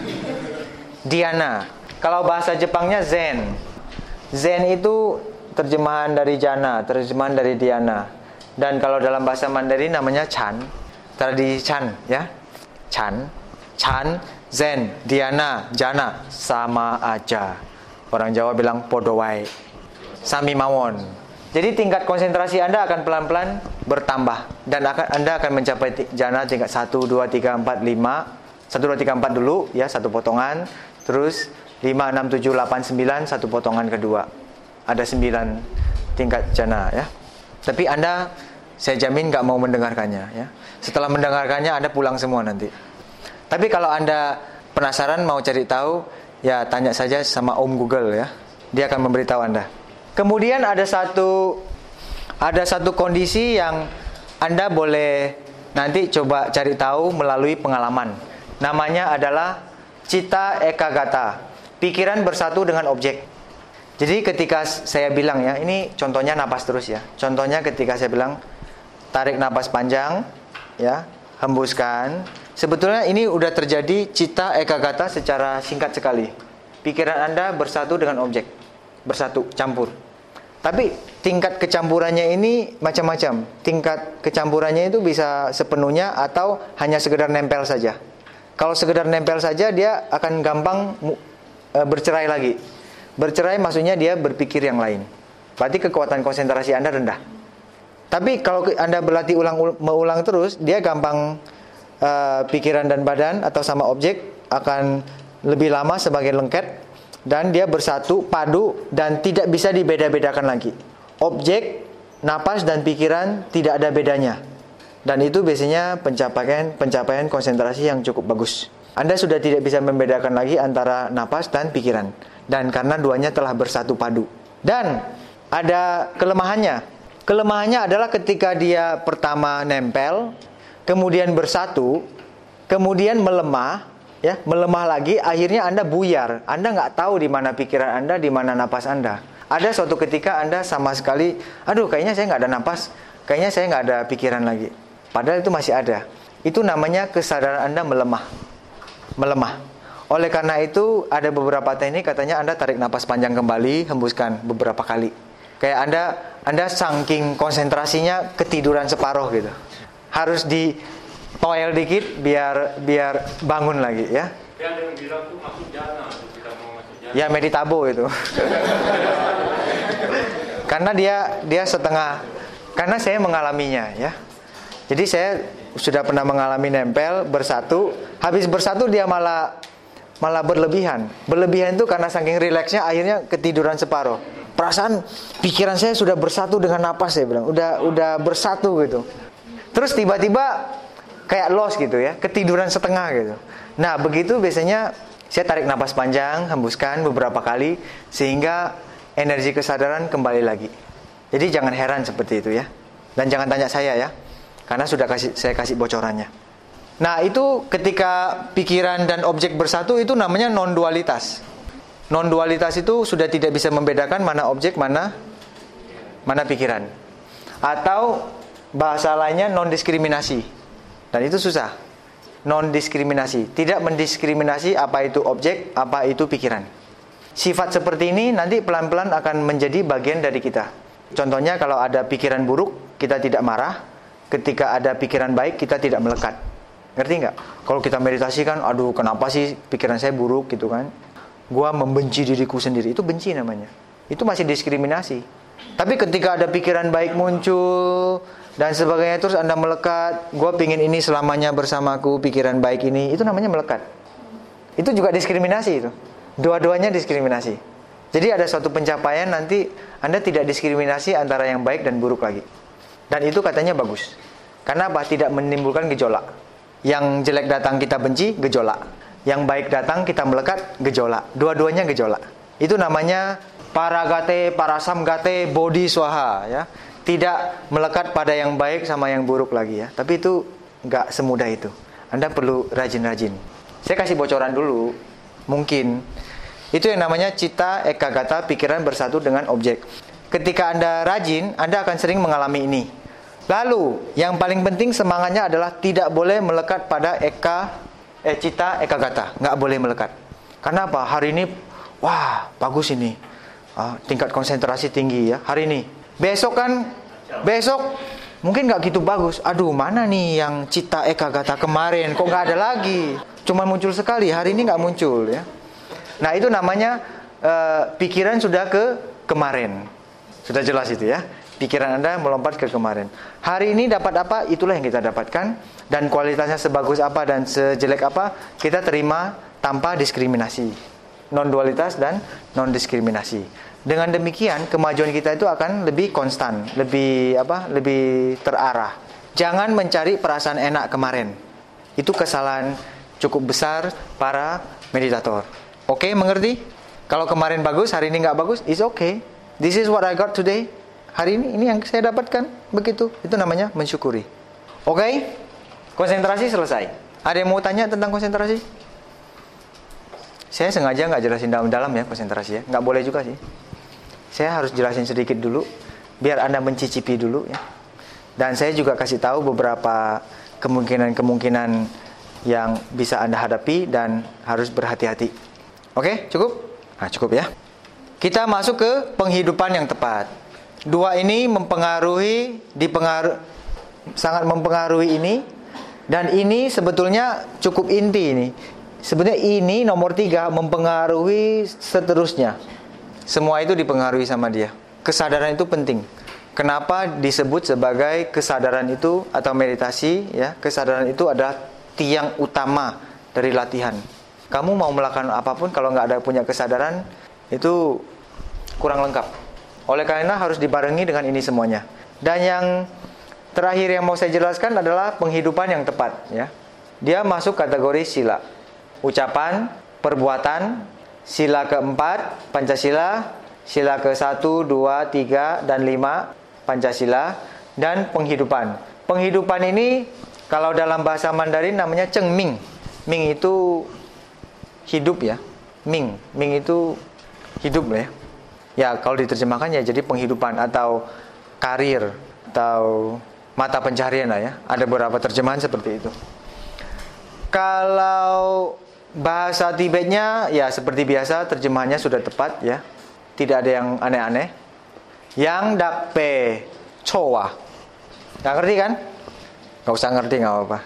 Dhyana. Kalau bahasa Jepangnya Zen. Zen itu terjemahan dari jana, terjemahan dari dhyana. Dan kalau dalam bahasa Mandarin namanya Chan. Tradisi Chan ya. Chan, Chan, Zen, dhyana, jana sama aja. Orang Jawa bilang podo wae. Sami mawon. Jadi tingkat konsentrasi Anda akan pelan-pelan bertambah dan akan Anda akan mencapai jana tingkat satu, dua, tiga, empat, lima. satu, dua, tiga, empat dulu ya, satu potongan. Terus lima, enam, tujuh, delapan, sembilan, satu potongan kedua. Ada sembilan tingkat jana ya. Tapi Anda, saya jamin gak mau mendengarkannya ya. Setelah mendengarkannya Anda pulang semua nanti. Tapi kalau Anda penasaran mau cari tahu, ya tanya saja sama Om Google ya. Dia akan memberitahu Anda. Kemudian ada satu ada satu kondisi yang Anda boleh nanti coba cari tahu melalui pengalaman. Namanya adalah Citta Ekagata, pikiran bersatu dengan objek. Jadi ketika saya bilang ya, ini contohnya napas terus ya. Contohnya ketika saya bilang tarik napas panjang ya, hembuskan. Sebetulnya ini udah terjadi Citta Ekagata secara singkat sekali. Pikiran Anda bersatu dengan objek. Bersatu, campur. Tapi tingkat kecampurannya ini macam-macam. Tingkat kecampurannya itu bisa sepenuhnya atau hanya sekedar nempel saja. Kalau sekedar nempel saja dia akan gampang e, bercerai lagi. Bercerai maksudnya dia berpikir yang lain. Berarti kekuatan konsentrasi Anda rendah. Tapi kalau Anda berlatih ulang mengulang terus, dia gampang e, pikiran dan badan atau sama objek akan lebih lama sebagai lengket. Dan dia bersatu, padu, dan tidak bisa dibeda-bedakan lagi. Objek, napas, dan pikiran tidak ada bedanya. Dan itu biasanya pencapaian pencapaian konsentrasi yang cukup bagus. Anda sudah tidak bisa membedakan lagi antara napas dan pikiran. Dan karena duanya telah bersatu padu. Dan ada kelemahannya. Kelemahannya adalah ketika dia pertama nempel, kemudian bersatu, kemudian melemah, ya, melemah lagi, akhirnya Anda buyar. Anda nggak tahu di mana pikiran Anda, di mana napas Anda. Ada suatu ketika Anda sama sekali, aduh kayaknya saya nggak ada napas, kayaknya saya nggak ada pikiran lagi. Padahal itu masih ada. Itu namanya kesadaran Anda melemah. Melemah. Oleh karena itu, ada beberapa teknik, katanya Anda tarik napas panjang kembali, hembuskan beberapa kali. Kayak Anda, Anda saking konsentrasinya ketiduran separuh gitu. Harus di toel dikit biar biar bangun lagi ya. Dia ada yang bilang tuh masuk jana, tidak mau masuk jana. Ya meditabo itu. Karena dia dia setengah, karena saya mengalaminya ya. Jadi saya sudah pernah mengalami nempel bersatu, habis bersatu dia malah malah berlebihan. Berlebihan itu karena saking rileksnya akhirnya ketiduran separuh. Perasaan pikiran saya sudah bersatu dengan napas, saya bilang. Udah udah bersatu gitu. Terus tiba-tiba kayak lost gitu ya, ketiduran setengah gitu. Nah, begitu biasanya saya tarik napas panjang, hembuskan beberapa kali sehingga energi kesadaran kembali lagi. Jadi jangan heran seperti itu ya. Dan jangan tanya saya ya, karena sudah kasih saya kasih bocorannya. Nah, itu ketika pikiran dan objek bersatu itu namanya non-dualitas. Non-dualitas itu sudah tidak bisa membedakan mana objek, mana mana pikiran. Atau bahasa lainnya non-diskriminasi. Dan itu susah. Non-diskriminasi. Tidak mendiskriminasi apa itu objek, apa itu pikiran. Sifat seperti ini nanti pelan-pelan akan menjadi bagian dari kita. Contohnya kalau ada pikiran buruk, kita tidak marah. Ketika ada pikiran baik, kita tidak melekat. Ngerti nggak? Kalau kita meditasi kan, aduh kenapa sih pikiran saya buruk gitu kan? Gua membenci diriku sendiri. Itu benci namanya. Itu masih diskriminasi. Tapi ketika ada pikiran baik muncul dan sebagainya, terus Anda melekat, gue pingin ini selamanya bersamaku, pikiran baik ini, itu namanya melekat. Itu juga diskriminasi itu. Dua-duanya diskriminasi. Jadi ada suatu pencapaian nanti Anda tidak diskriminasi antara yang baik dan buruk lagi. Dan itu katanya bagus. Karena apa? Tidak menimbulkan gejolak. Yang jelek datang kita benci, gejolak. Yang baik datang kita melekat, gejolak. Dua-duanya gejolak. Itu namanya paragate, parasamgate, bodhi swaha ya. Tidak melekat pada yang baik sama yang buruk lagi ya. Tapi itu nggak semudah itu. Anda perlu rajin-rajin. Saya kasih bocoran dulu. Mungkin itu yang namanya cita ekagata, pikiran bersatu dengan objek. Ketika Anda rajin, Anda akan sering mengalami ini. Lalu yang paling penting semangatnya adalah tidak boleh melekat pada eka, eh, cita ekagata. Nggak boleh melekat. Karena apa? Hari ini, wah bagus ini. Ah, tingkat konsentrasi tinggi ya hari ini. Besok kan, besok mungkin nggak gitu bagus. Aduh, mana nih yang cita ekagata kemarin? Kok nggak ada lagi? Cuma muncul sekali, hari ini nggak muncul ya. Nah, itu namanya uh, pikiran sudah ke kemarin. Sudah jelas itu ya. Pikiran Anda melompat ke kemarin. Hari ini dapat apa? Itulah yang kita dapatkan. Dan kualitasnya sebagus apa dan sejelek apa, kita terima tanpa diskriminasi. Non-dualitas dan non-diskriminasi. Dengan demikian kemajuan kita itu akan lebih konstan, lebih apa? Lebih terarah. Jangan mencari perasaan enak kemarin. Itu kesalahan cukup besar para meditator. Oke, mengerti? Kalau kemarin bagus, hari ini nggak bagus, it's okay. This is what I got today. Hari ini ini yang saya dapatkan, begitu. Itu namanya mensyukuri. Oke? Konsentrasi selesai. Ada yang mau tanya tentang konsentrasi? Saya sengaja nggak jelasin dalam-dalam ya konsentrasi ya. Nggak boleh juga sih. Saya harus jelasin sedikit dulu, biar Anda mencicipi dulu ya. Dan saya juga kasih tahu beberapa kemungkinan-kemungkinan yang bisa Anda hadapi dan harus berhati-hati. Oke, cukup? Nah, cukup ya. Kita masuk ke penghidupan yang tepat. Dua ini mempengaruhi, dipengaruhi, sangat mempengaruhi ini. Dan ini sebetulnya cukup inti ini. Sebenarnya ini nomor tiga mempengaruhi seterusnya. Semua itu dipengaruhi sama dia. Kesadaran itu penting. Kenapa disebut sebagai kesadaran itu atau meditasi ya? Kesadaran itu adalah tiang utama dari latihan. Kamu mau melakukan apapun kalau nggak ada punya kesadaran itu kurang lengkap. Oleh karena harus dibarengi dengan ini semuanya. Dan yang terakhir yang mau saya jelaskan adalah penghidupan yang tepat ya. Dia masuk kategori sila. Ucapan, perbuatan, sila keempat, Pancasila, sila ke satu, dua, tiga, dan lima, Pancasila, dan penghidupan. Penghidupan ini kalau dalam bahasa Mandarin namanya Cheng Ming. Ming itu hidup ya. Ming, Ming itu hidup lah ya. Ya kalau diterjemahkan ya jadi penghidupan atau karir atau mata pencaharian lah ya. Ada beberapa terjemahan seperti itu. Kalau bahasa Tibetnya ya seperti biasa terjemahannya sudah tepat ya. Tidak ada yang aneh-aneh. Yang dakpe chowa. Gak ngerti kan? Gak usah ngerti, gak apa-apa.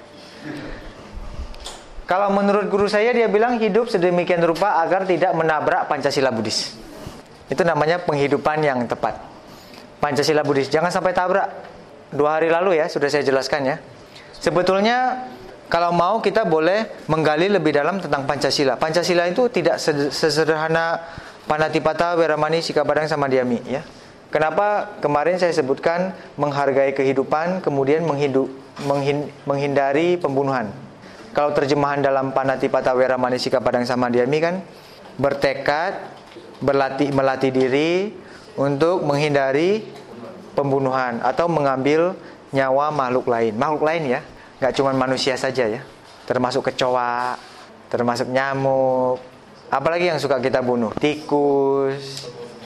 Kalau menurut guru saya dia bilang hidup sedemikian rupa agar tidak menabrak Pancasila Buddhis. Itu namanya penghidupan yang tepat. Pancasila Buddhis, jangan sampai tabrak. Dua hari lalu ya sudah saya jelaskan ya. Sebetulnya kalau mau kita boleh menggali lebih dalam tentang Pancasila. Pancasila itu tidak sesederhana Panatipata, Weramani, Sikapandang, Samadhyami ya. Kenapa kemarin saya sebutkan menghargai kehidupan, kemudian menghidu, menghin, menghindari pembunuhan. Kalau terjemahan dalam Panatipata, Weramani, Sikapandang, Samadhyami kan bertekad, berlatih, melatih diri untuk menghindari pembunuhan atau mengambil nyawa makhluk lain. Makhluk lain ya, nggak cuma manusia saja ya, termasuk kecoa, termasuk nyamuk, apalagi yang suka kita bunuh, tikus,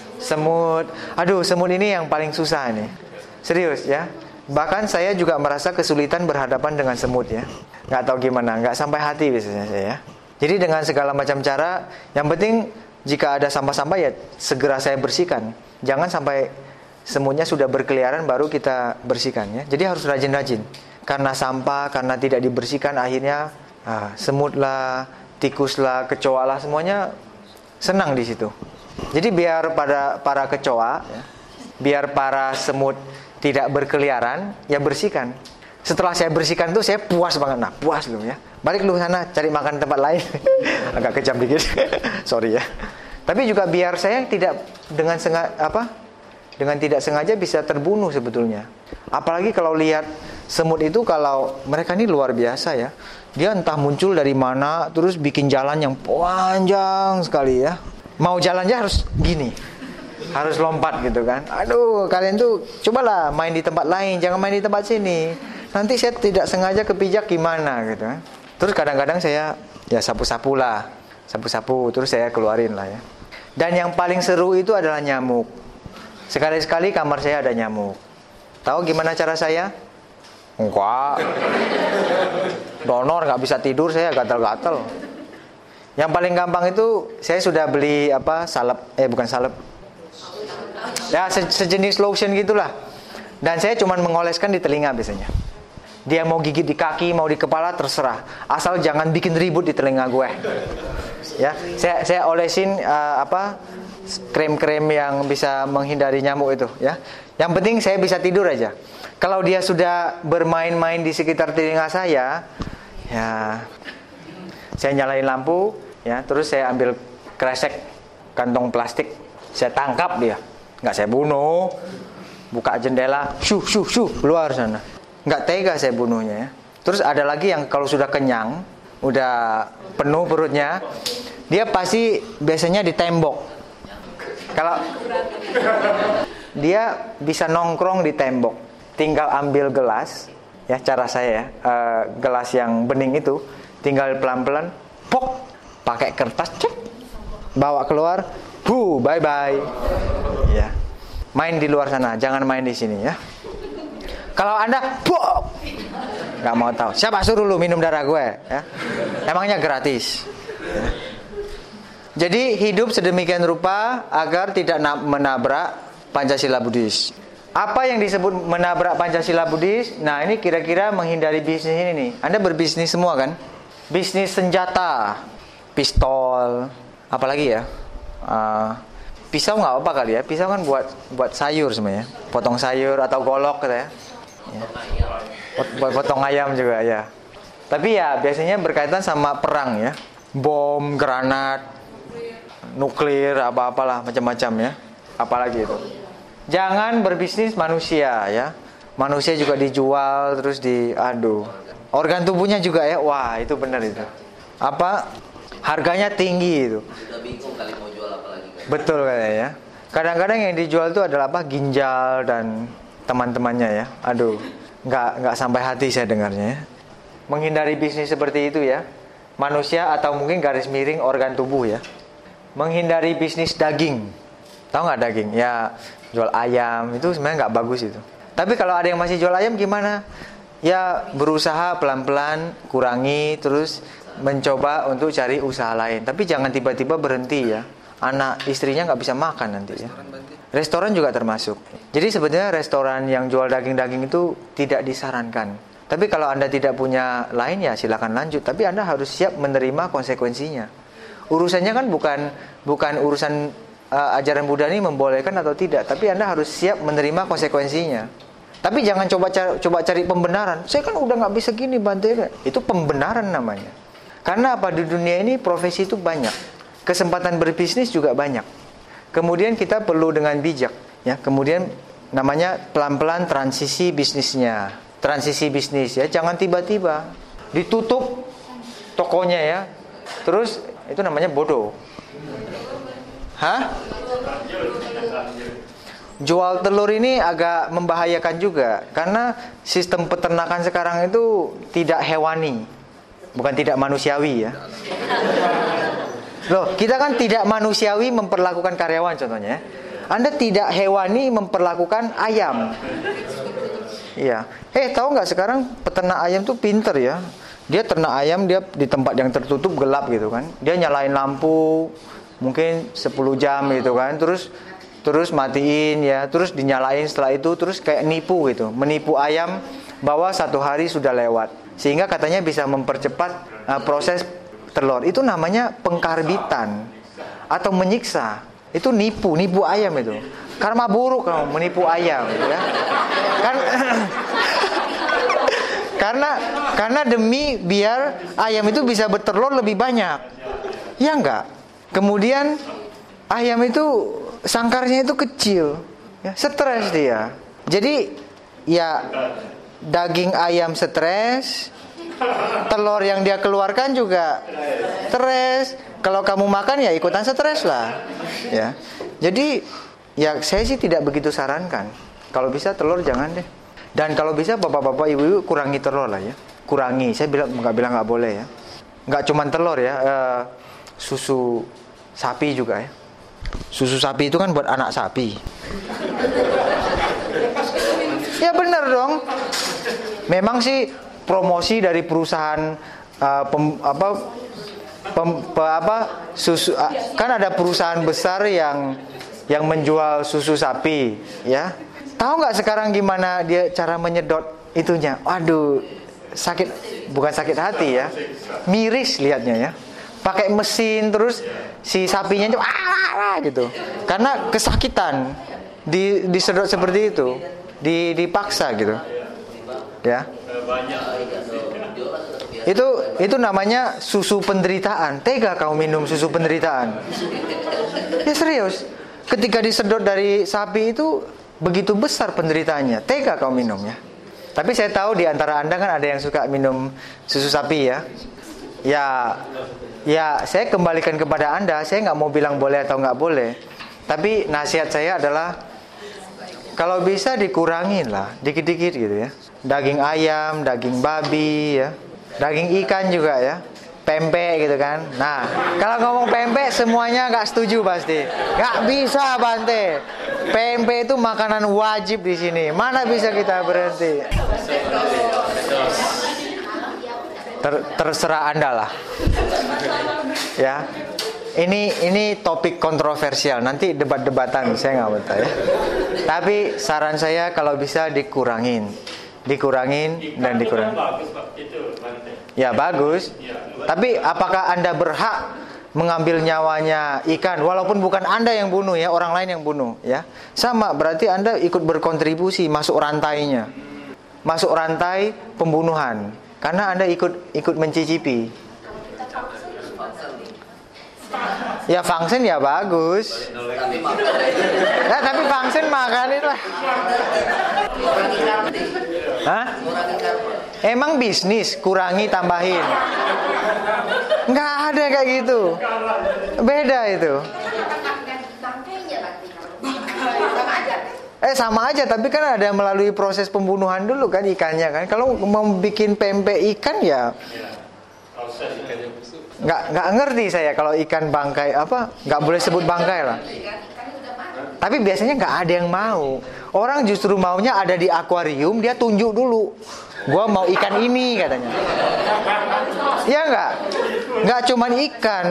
semut. Aduh, semut ini yang paling susah nih, serius ya. Bahkan saya juga merasa kesulitan berhadapan dengan semut ya, nggak tahu gimana, nggak sampai hati biasanya saya. Jadi dengan segala macam cara, yang penting jika ada sampah-sampah ya segera saya bersihkan. Jangan sampai semutnya sudah berkeliaran baru kita bersihkan ya. Jadi harus rajin-rajin. Karena sampah, karena tidak dibersihkan akhirnya ah, semut lah, tikus lah, kecoa lah, semuanya senang di situ. Jadi biar pada para kecoa, ya, biar para semut tidak berkeliaran, ya bersihkan. Setelah saya bersihkan tuh saya puas banget, nah puas belum ya. Balik lu sana cari makan tempat lain. Agak kejam dikit, sorry ya. Tapi juga biar saya tidak dengan sengaja apa, dengan tidak sengaja bisa terbunuh sebetulnya. Apalagi kalau lihat semut itu, kalau mereka ini luar biasa ya. Dia entah muncul dari mana, terus bikin jalan yang panjang sekali ya. Mau jalannya harus gini, harus lompat gitu kan. Aduh, kalian tuh cobalah main di tempat lain, jangan main di tempat sini. Nanti saya tidak sengaja kepijak gimana gitu kan. Terus kadang-kadang saya ya sapu-sapu lah, sapu-sapu, terus saya keluarin lah ya. Dan yang paling seru itu adalah nyamuk. Sekali-sekali kamar saya ada nyamuk. Tahu gimana cara saya? Enggak. Donor nggak bisa tidur, saya gatal-gatal. Yang paling gampang itu saya sudah beli apa salep, eh bukan salep. Ya se- sejenis lotion gitulah. Dan saya cuma mengoleskan di telinga biasanya. Dia mau gigit di kaki, mau di kepala, terserah. Asal jangan bikin ribut di telinga gue. Ya, saya saya olesin uh, apa krem-krem yang bisa menghindari nyamuk itu. Ya, yang penting saya bisa tidur aja. Kalau dia sudah bermain-main di sekitar telinga saya, ya, saya nyalain lampu, ya, terus saya ambil kresek kantong plastik, saya tangkap dia, nggak saya bunuh, buka jendela, shuh shuh shuh keluar sana. Nggak tega saya bunuhnya ya. Terus ada lagi yang kalau sudah kenyang, udah penuh perutnya, dia pasti biasanya di tembok. Kalau dia bisa nongkrong di tembok, tinggal ambil gelas, ya cara saya ya, uh, gelas yang bening itu, tinggal pelan-pelan, pok, pakai kertas, cek, bawa keluar, bu, bye bye, ya, main di luar sana, jangan main di sini ya. Kalau Anda, pok, nggak mau tahu. Siapa suruh lu minum darah gue? Ya? Emangnya gratis? Ya. Jadi hidup sedemikian rupa agar tidak menabrak Pancasila Buddhis. Apa yang disebut menabrak Pancasila Buddhis? Nah ini kira-kira menghindari bisnis ini nih. Anda berbisnis semua kan? Bisnis senjata, pistol, apalagi ya? Uh, pisau nggak apa kali ya? Pisau kan buat buat sayur semuanya, potong sayur atau golok gitu ya. Ya. Potong ayam juga ya. Tapi ya biasanya berkaitan sama perang ya, bom, granat, nuklir, apa-apalah macam-macam ya. Apalagi itu. Jangan berbisnis manusia ya. Manusia juga dijual terus di, aduh. Organ tubuhnya juga ya, wah itu benar itu. Apa? Harganya tinggi itu. Sudah bingung kali mau jual apa lagi kan? Betul kayaknya ya. Kadang-kadang yang dijual itu adalah apa? Ginjal dan teman-temannya ya. Aduh, nggak nggak sampai hati saya dengarnya ya. Menghindari bisnis seperti itu ya. manusia atau mungkin garis miring organ tubuh ya. Menghindari bisnis daging. Tahu nggak daging? Ya jual ayam itu sebenarnya nggak bagus itu. Tapi kalau ada yang masih jual ayam gimana? Ya berusaha pelan-pelan kurangi, terus mencoba untuk cari usaha lain. Tapi jangan tiba-tiba berhenti ya. Anak istrinya nggak bisa makan nanti ya. Restoran juga termasuk. Jadi sebenarnya restoran yang jual daging-daging itu tidak disarankan. Tapi kalau Anda tidak punya lain ya silakan lanjut. Tapi Anda harus siap menerima konsekuensinya. Urusannya kan bukan bukan urusan uh, ajaran Buddha ini membolehkan atau tidak. Tapi Anda harus siap menerima konsekuensinya. Tapi jangan coba cari, coba cari pembenaran. Saya kan udah nggak bisa gini Bante. Itu pembenaran namanya. Karena apa, di dunia ini profesi itu banyak. Kesempatan berbisnis juga banyak. Kemudian kita perlu dengan bijak. Ya, kemudian namanya pelan-pelan transisi bisnisnya. Transisi bisnis ya, jangan tiba-tiba ditutup tokonya ya. Terus itu namanya bodoh. Hah? Jual telur ini agak membahayakan juga. Karena sistem peternakan sekarang itu tidak hewani. Bukan tidak manusiawi ya. Loh, kita kan tidak manusiawi memperlakukan karyawan contohnya. Anda tidak hewani memperlakukan ayam. Iya. Eh, tahu nggak sekarang peternak ayam tuh pinter ya. Dia ternak ayam dia di tempat yang tertutup gelap gitu kan. Dia nyalain lampu mungkin sepuluh jam gitu kan. Terus terus matiin ya, terus dinyalain setelah itu, terus kayak nipu gitu, menipu ayam bahwa satu hari sudah lewat, sehingga katanya bisa mempercepat uh, proses telur. Itu namanya pengkarbitan atau menyiksa. Itu nipu, nipu ayam itu. Karma buruk kamu menipu ayam, ya. Kan karena karena demi biar ayam itu bisa bertelur lebih banyak, ya enggak. Kemudian ayam itu sangkarnya itu kecil, ya, stres dia. Jadi ya daging ayam stres, telur yang dia keluarkan juga stres. Kalau kamu makan ya ikutan stres lah, ya. Jadi ya saya sih tidak begitu sarankan. Kalau bisa telur jangan deh. Dan kalau bisa bapak-bapak ibu-ibu kurangi telur lah ya. Kurangi. Saya bilang nggak bilang nggak boleh ya. Nggak cuma telur ya, uh, susu sapi juga ya. Susu sapi itu kan buat anak sapi. Ya benar dong. Memang sih promosi dari perusahaan uh, pem, apa pem, pe, apa susu uh, kan ada perusahaan besar yang yang menjual susu sapi, ya. Tahu nggak sekarang gimana dia cara menyedot itunya? Waduh, sakit, bukan sakit hati ya, miris lihatnya ya. Pakai mesin terus si sapinya itu ah gitu, karena kesakitan di disedot seperti itu, di dipaksa gitu, ya. Itu itu namanya susu penderitaan. Tega kau minum susu penderitaan? Ya serius. Ketika disedot dari sapi itu begitu besar penderitaannya. Tega kau minum ya. Tapi saya tahu di antara Anda kan ada yang suka minum susu sapi ya. Ya, ya saya kembalikan kepada Anda. Saya nggak mau bilang boleh atau nggak boleh. Tapi nasihat saya adalah kalau bisa dikurangin lah, dikit-dikit gitu ya. Daging ayam, daging babi ya. Daging ikan juga ya, pempek gitu kan. Nah, kalau ngomong pempek semuanya nggak setuju pasti. Nggak bisa Bante. Pempek itu makanan wajib di sini. Mana bisa kita berhenti? Ter, terserah Anda lah. Ya, ini ini topik kontroversial. Nanti debat-debatan saya nggak betah ya. Tapi saran saya kalau bisa dikurangin. Dikurangin dan dikurangin. Ya bagus. Tapi apakah Anda berhak mengambil nyawanya ikan walaupun bukan Anda yang bunuh ya, orang lain yang bunuh ya? Sama, berarti Anda ikut berkontribusi masuk rantainya. Masuk rantai pembunuhan. Karena Anda ikut ikut mencicipi. Ya vaksin ya bagus. Ya tapi vaksin makan itu lah. Hah? Emang bisnis kurangi tambahin? Nggak ada kayak gitu. Beda itu. Eh sama aja, tapi kan ada melalui proses pembunuhan dulu kan ikannya kan. Kalau mau bikin pempek ikan ya proses ikannya busuk. Nggak nggak ngerti saya kalau ikan bangkai apa, nggak boleh sebut bangkai lah. Tapi biasanya nggak ada yang mau. Orang justru maunya ada di akuarium, dia tunjuk dulu. Gua mau ikan ini katanya. Ya nggak? Nggak cuman ikan.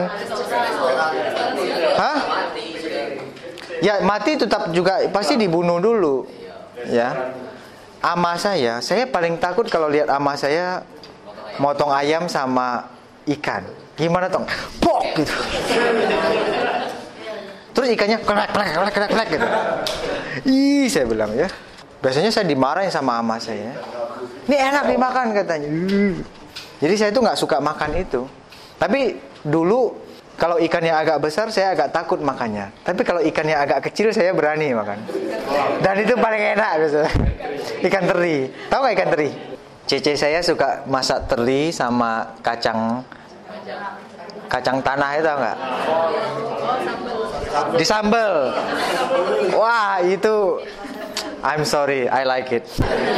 Hah? Ya mati tetap juga pasti dibunuh dulu. Ya. Ama saya, saya paling takut kalau lihat ama saya motong ayam sama ikan. Gimana tong? Pok gitu. Terus ikannya klek klek klek klek klek gitu. Ih, saya bilang ya. Biasanya saya dimarahin sama ama saya. Ini enak dimakan katanya. Jadi saya tuh nggak suka makan itu. Tapi dulu kalau ikannya agak besar saya agak takut makannya. Tapi kalau ikannya agak kecil saya berani makan. Dan itu paling enak biasanya. Ikan teri. Tahu nggak ikan teri? Cece saya suka masak teri sama kacang kacang tanah itu, tahu nggak? Di sambal. Wah, itu I'm sorry, I like it.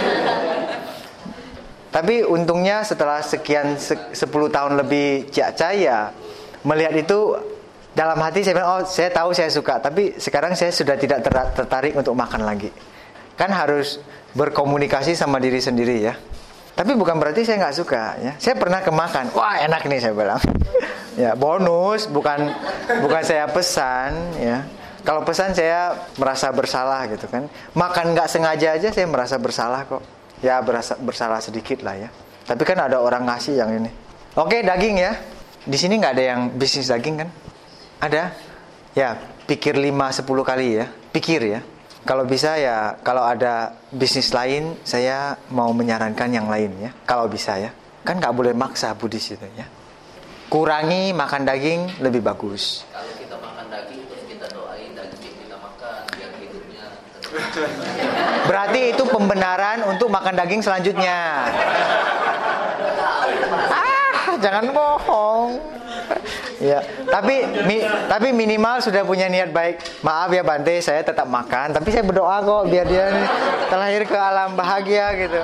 Tapi untungnya setelah sekian se- sepuluh tahun lebih saya melihat itu, dalam hati saya bilang, oh saya tahu saya suka, tapi sekarang saya sudah tidak ter- tertarik untuk makan lagi. Kan harus berkomunikasi sama diri sendiri ya. Tapi bukan berarti saya nggak suka ya. Saya pernah kemakan, wah enak nih saya bilang. Ya bonus, bukan bukan saya pesan ya. Kalau pesan saya merasa bersalah gitu kan. Makan nggak sengaja aja saya merasa bersalah kok. Ya berasa, bersalah sedikit lah ya. Tapi kan ada orang ngasih yang ini. Oke, daging ya. Di sini nggak ada yang bisnis daging kan? Ada? Ya, pikir lima sepuluh kali ya. Pikir ya. Kalau bisa ya, kalau ada bisnis lain, saya mau menyarankan yang lain ya. Kalau bisa ya. Kan nggak boleh maksa Buddhis itu ya. Kurangi makan daging lebih bagus. Kalau kita makan daging terus kita doain daging yang kita makan biar hidupnya. Berarti itu pembenaran untuk makan daging selanjutnya. Ah, jangan bohong. Ya, tapi mi, tapi minimal sudah punya niat baik. Maaf ya Bante, saya tetap makan, tapi saya berdoa kok biar dia terlahir ke alam bahagia gitu.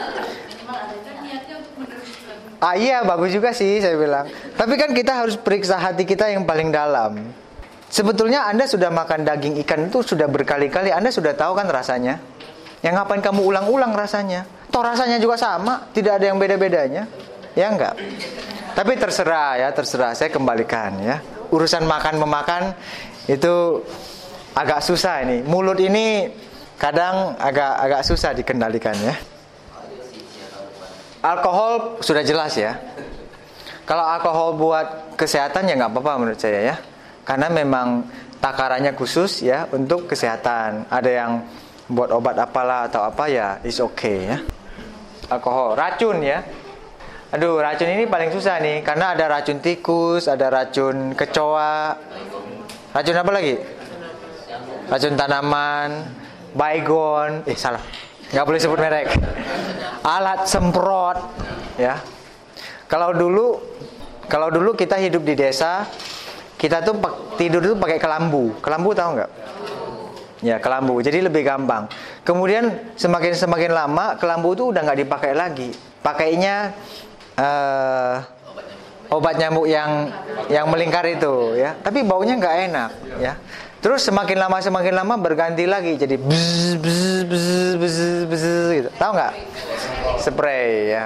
Ah iya, bagus juga sih saya bilang. Tapi kan kita harus periksa hati kita yang paling dalam. Sebetulnya Anda sudah makan daging ikan itu sudah berkali-kali, Anda sudah tahu kan rasanya. Yang ngapain kamu ulang-ulang rasanya? Toh rasanya juga sama, tidak ada yang beda-bedanya. Ya enggak? Tapi terserah ya, terserah, saya kembalikan ya. Urusan makan-memakan itu agak susah ini. Mulut ini kadang agak agak susah dikendalikan ya. Alkohol sudah jelas ya. Kalau alkohol buat kesehatan ya nggak apa-apa menurut saya ya. Karena memang takarannya khusus ya untuk kesehatan. Ada yang buat obat apalah atau apa ya, is okay ya. Alkohol, racun ya. Aduh, racun ini paling susah nih, karena ada racun tikus, ada racun kecoa. Racun apa lagi? Racun tanaman, baygon. Eh salah, nggak boleh sebut merek. Alat semprot, ya. Kalau dulu, kalau dulu kita hidup di desa, kita tuh tidur tuh pakai kelambu. Kelambu tahu nggak? Ya, kelambu. Jadi lebih gampang. Kemudian semakin semakin lama kelambu tuh udah nggak dipakai lagi. Pakainya uh, obat nyamuk yang yang melingkar itu, ya. Tapi baunya nggak enak, ya. Terus semakin lama semakin lama berganti lagi jadi bzz bzz bzz bzz bzz gitu. Tahu nggak? Spray ya.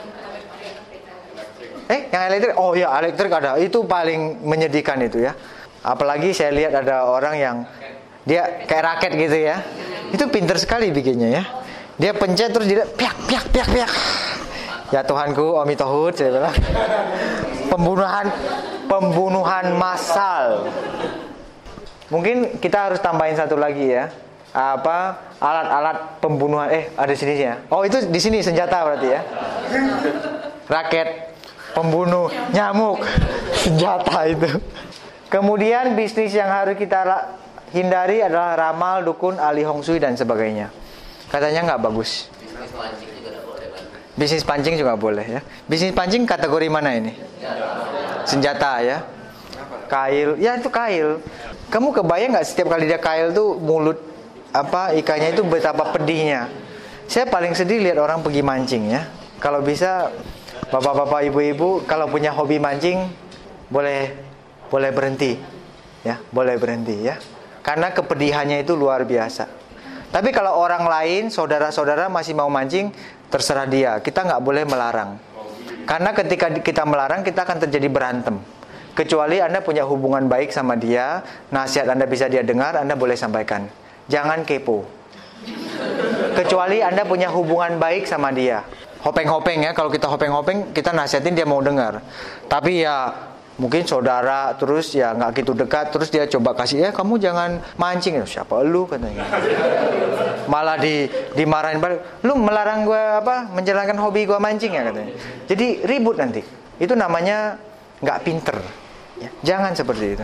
Eh, yang elektrik? Oh ya, elektrik ada. Itu paling menyedihkan itu ya. Apalagi saya lihat ada orang yang dia kayak raket gitu ya. Itu pinter sekali bikinnya ya. Dia pencet terus dia piak piak piak piak. Ya Tuhanku, Omi Tohut saya bilang. Pembunuhan pembunuhan massal. Mungkin kita harus tambahin satu lagi ya. Apa alat-alat pembunuhan eh ada sini ya. Oh, itu di sini senjata berarti ya. Raket pembunuh nyamuk, senjata itu. Kemudian bisnis yang harus kita hindari adalah ramal, dukun, ahli hong shui dan sebagainya. Katanya nggak bagus. Bisnis pancing juga nggak boleh, Bang. Bisnis pancing juga boleh ya. Bisnis pancing kategori mana ini? Senjata ya. Kail, ya itu kail. Kamu kebayang nggak setiap kali dia kail tuh mulut apa ikannya itu betapa pedihnya. Saya paling sedih lihat orang pergi mancing ya. Kalau bisa Bapak-bapak, ibu-ibu, kalau punya hobi mancing, boleh boleh berhenti, ya, boleh berhenti, ya. Karena kepedihannya itu luar biasa. Tapi kalau orang lain, saudara-saudara masih mau mancing, terserah dia. Kita nggak boleh melarang. Karena ketika kita melarang, kita akan terjadi berantem. Kecuali Anda punya hubungan baik sama dia, nasihat Anda bisa dia dengar, Anda boleh sampaikan. Jangan kepo. Kecuali Anda punya hubungan baik sama dia. Hopeng-hopeng ya, kalau kita hopeng-hopeng, kita nasihatin dia mau dengar. Tapi ya mungkin saudara, terus ya nggak gitu dekat, terus dia coba kasih, ya kamu jangan mancing. Siapa lu katanya. Malah di dimarahin balik, lu melarang gue apa menjalankan hobi gue mancing ya katanya. Jadi ribut nanti. Itu namanya nggak pinter. Ya, jangan seperti itu.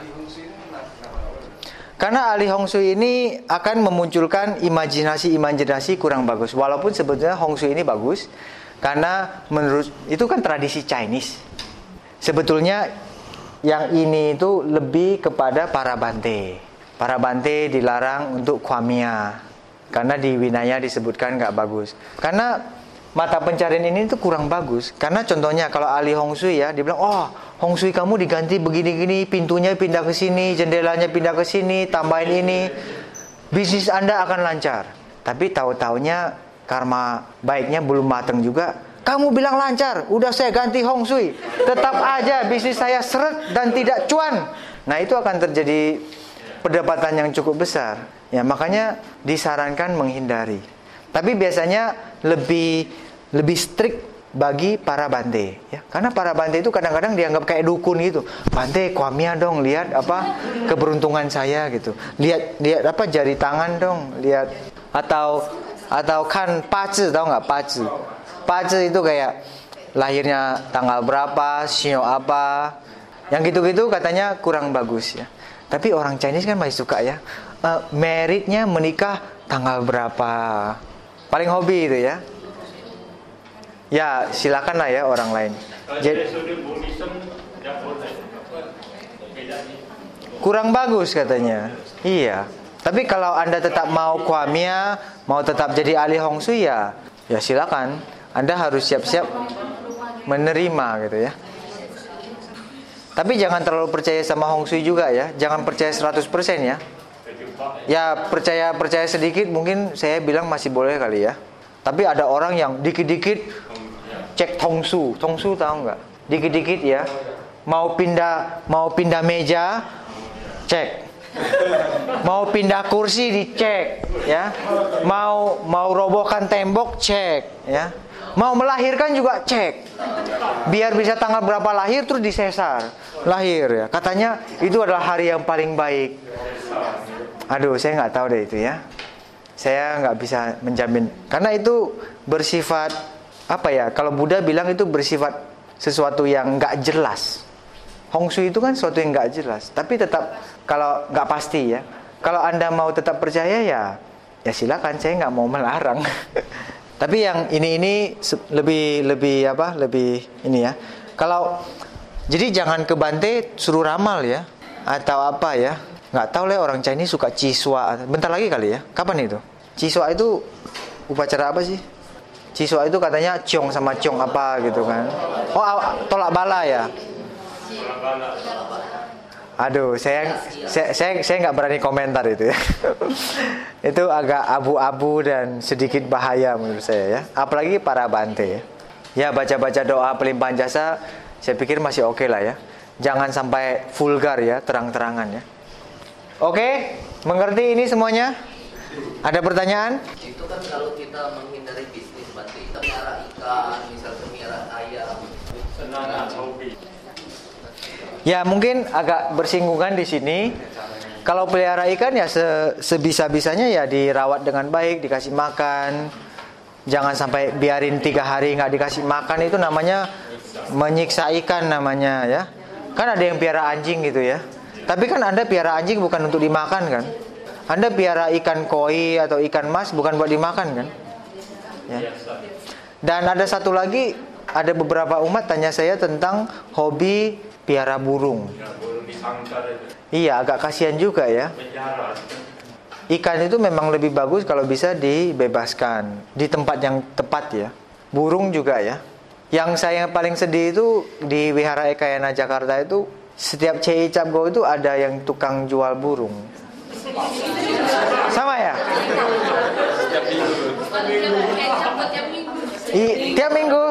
Karena ahli Hong Shui ini akan memunculkan imajinasi-imajinasi kurang bagus. Walaupun sebetulnya Hong Shui ini bagus, karena menurut itu kan tradisi Chinese. Sebetulnya yang ini itu lebih kepada para bante. Para bante dilarang untuk kwamia, karena di Winaya disebutkan nggak bagus. Karena mata pencarian ini itu kurang bagus. Karena contohnya kalau ahli Hong Shui ya, dibilang, oh Hong Shui kamu diganti begini-gini, pintunya pindah ke sini, jendelanya pindah ke sini, tambahin ini, bisnis Anda akan lancar. Tapi tahu-taunya karma baiknya belum matang juga. Kamu bilang lancar, udah saya ganti Hong Shui, tetap aja bisnis saya seret dan tidak cuan. Nah itu akan terjadi perdebatan yang cukup besar. Ya makanya disarankan menghindari. Tapi biasanya lebih lebih strict bagi para bante, ya. Karena para bante itu kadang-kadang dianggap kayak dukun gitu. Bante, kwamia dong, lihat apa keberuntungan saya gitu. Lihat lihat apa jari tangan dong, lihat atau atau kan pace, tahu nggak pace? Pace itu kayak lahirnya tanggal berapa, sio apa. Yang gitu-gitu katanya kurang bagus ya. Tapi orang Chinese kan masih suka ya. Uh, meritnya menikah tanggal berapa. Paling hobi itu ya. Ya silakan lah ya orang lain. Jadi, kurang bagus katanya. Iya. Tapi kalau Anda tetap mau kwamia, mau tetap jadi ahli Hong Shui ya, ya silakan. Anda harus siap-siap menerima gitu ya. Tapi jangan terlalu percaya sama Hong Shui juga ya. Jangan percaya seratus persen ya. Ya percaya percaya sedikit mungkin saya bilang masih boleh kali ya. Tapi ada orang yang dikit-dikit cek tongsu, tongsu tahu nggak? Dikit-dikit ya, mau pindah mau pindah meja, cek. Mau pindah kursi dicek, ya. Mau mau robohkan tembok, cek, ya. Mau melahirkan juga cek. Biar bisa tanggal berapa lahir terus disesar, lahir ya. Katanya itu adalah hari yang paling baik. Aduh, saya nggak tahu deh itu ya. Saya nggak bisa menjamin karena itu bersifat apa ya? Kalau Buddha bilang itu bersifat sesuatu yang nggak jelas. Hong Shui itu kan sesuatu yang nggak jelas, tapi tetap kalau nggak pasti ya. Kalau Anda mau tetap percaya ya, ya silakan. Saya nggak mau melarang. Tapi yang ini ini lebih lebih apa? Lebih ini ya. Kalau jadi jangan ke bante suruh ramal ya, atau apa ya? Nggak tahu lah orang Chinese suka ciswa. Bentar lagi kali ya. Kapan itu? Ciswa itu upacara apa sih? Ciswa itu katanya ciong sama ciong apa gitu kan. Oh, tolak bala ya. Aduh, saya saya saya saya nggak berani komentar itu ya. Itu agak abu-abu dan sedikit bahaya menurut saya ya. Apalagi para bante ya. Ya baca-baca doa pelimpahan jasa, saya pikir masih oke okay lah ya. Jangan sampai vulgar ya, terang-terangan ya. Oke, mengerti ini semuanya? Ada pertanyaan? Itu kan kalau kita menghindari bisnis bante, kita miara ikan, misalnya miara ayam, senang hobi. Ya mungkin agak bersinggungan di sini. Kalau pelihara ikan ya se- sebisa-bisanya ya dirawat dengan baik, dikasih makan. Jangan sampai biarin tiga hari nggak dikasih makan, itu namanya menyiksa ikan namanya ya. Kan ada yang piara anjing gitu ya. Tapi kan Anda piara anjing bukan untuk dimakan kan? Anda piara ikan koi atau ikan mas bukan buat dimakan kan? Ya. Dan ada satu lagi, ada beberapa umat tanya saya tentang hobi piara burung. Iya, agak kasihan juga ya. Ikan itu memang lebih bagus kalau bisa dibebaskan di tempat yang tepat ya. Burung juga ya. Yang saya paling sedih itu di Wihara Ekayana Jakarta itu setiap C I Cap Go itu ada yang tukang jual burung. Sama ya? I, tiap minggu.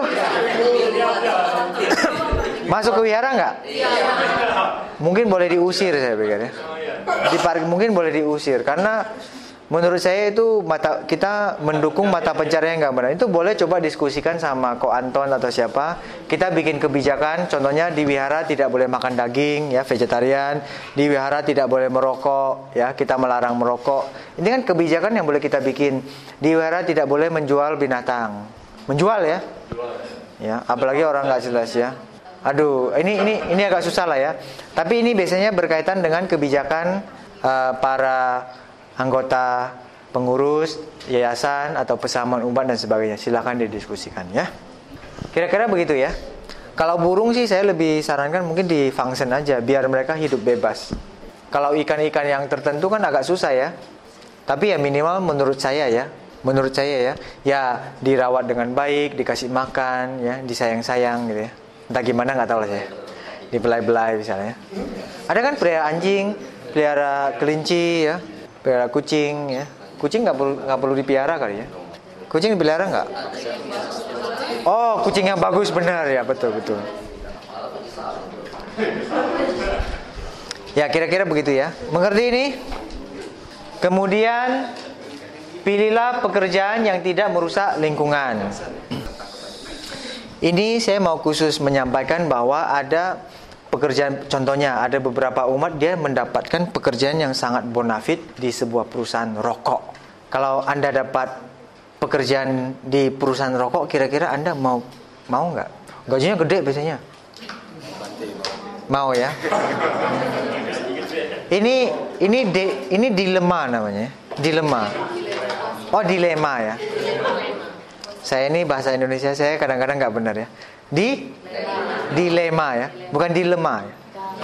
Masuk ke wihara nggak? Mungkin boleh diusir saya pikir ya. Di parkir mungkin boleh diusir karena menurut saya itu mata kita mendukung mata pencarian yang nggak benar. Itu boleh coba diskusikan sama Ko Anton atau siapa. Kita bikin kebijakan, contohnya di wihara tidak boleh makan daging, ya vegetarian. Di wihara tidak boleh merokok, ya kita melarang merokok. Ini kan kebijakan yang boleh kita bikin. Di wihara tidak boleh menjual binatang, menjual ya. Ya, apalagi orang nggak jelas ya. Aduh, ini ini ini agak susah lah ya. Tapi ini biasanya berkaitan dengan kebijakan uh, para anggota pengurus yayasan atau pesamuan umat dan sebagainya. Silakan didiskusikan ya. Kira-kira begitu ya. Kalau burung sih saya lebih sarankan mungkin di function aja biar mereka hidup bebas. Kalau ikan-ikan yang tertentu kan agak susah ya. Tapi ya minimal menurut saya ya, menurut saya ya, ya dirawat dengan baik, dikasih makan ya, disayang-sayang gitu ya. Entah gimana nggak tahu lah saya. Dibelai-belai misalnya. Ada kan pelihara anjing, pelihara kelinci ya. Pelihara kucing ya. Kucing nggak perlu nggak perlu dipelihara kali ya. Kucing dipelihara nggak? Oh, kucing yang bagus benar ya, betul betul. Ya kira-kira begitu ya. Mengerti ini? Kemudian pilihlah pekerjaan yang tidak merusak lingkungan. Ini saya mau khusus menyampaikan bahwa ada pekerjaan, contohnya ada beberapa umat dia mendapatkan pekerjaan yang sangat bonafit di sebuah perusahaan rokok. Kalau Anda dapat pekerjaan di perusahaan rokok, kira-kira Anda mau mau nggak? Gajinya gede biasanya. Mau ya? Ini ini de, ini dilema namanya, dilema. Oh dilema ya. Saya ini bahasa Indonesia saya kadang-kadang nggak benar ya. Di dilema ya, bukan dilema ya.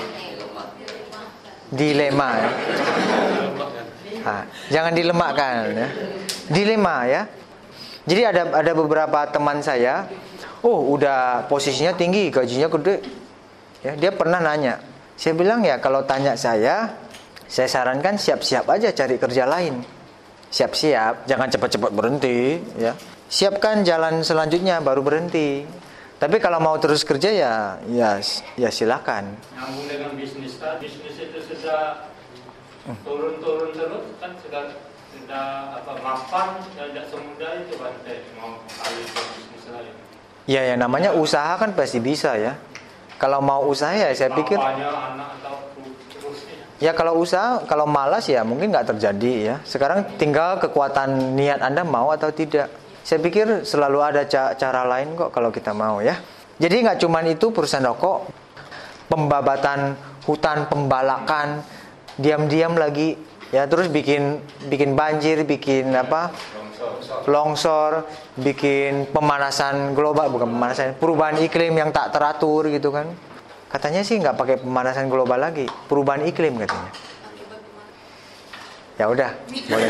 Dilema ya. Nah, jangan dilemakan ya. Dilema ya. Jadi ada ada beberapa teman saya, oh udah posisinya tinggi, gajinya gede. Ya, dia pernah nanya. Saya bilang ya kalau tanya saya, saya sarankan siap-siap aja cari kerja lain. Siap-siap, jangan cepat-cepat berhenti ya. Siapkan jalan selanjutnya baru berhenti. Tapi kalau mau terus kerja ya, ya, ya silakan. Nyambung dengan bisnis tadi, bisnis itu sudah turun-turun terus kan sudah sudah apa mapan, tidak semudah itu Bante mau alih ke bisnis lain. Ya, ya namanya usaha kan pasti bisa ya. Kalau mau usaha ya saya pikir. Bapaknya, anak atau terusnya. Ya kalau usaha, kalau malas ya mungkin nggak terjadi ya. Sekarang tinggal kekuatan niat Anda mau atau tidak. Saya pikir selalu ada cara lain kok kalau kita mau ya. Jadi nggak cuma itu perusahaan rokok, pembabatan hutan, pembalakan, diam-diam lagi ya, terus bikin bikin banjir, bikin apa? Longsor, bikin pemanasan global, bukan pemanasan, perubahan iklim yang tak teratur gitu kan. Katanya sih nggak pakai pemanasan global lagi, perubahan iklim katanya. Ya udah, boleh.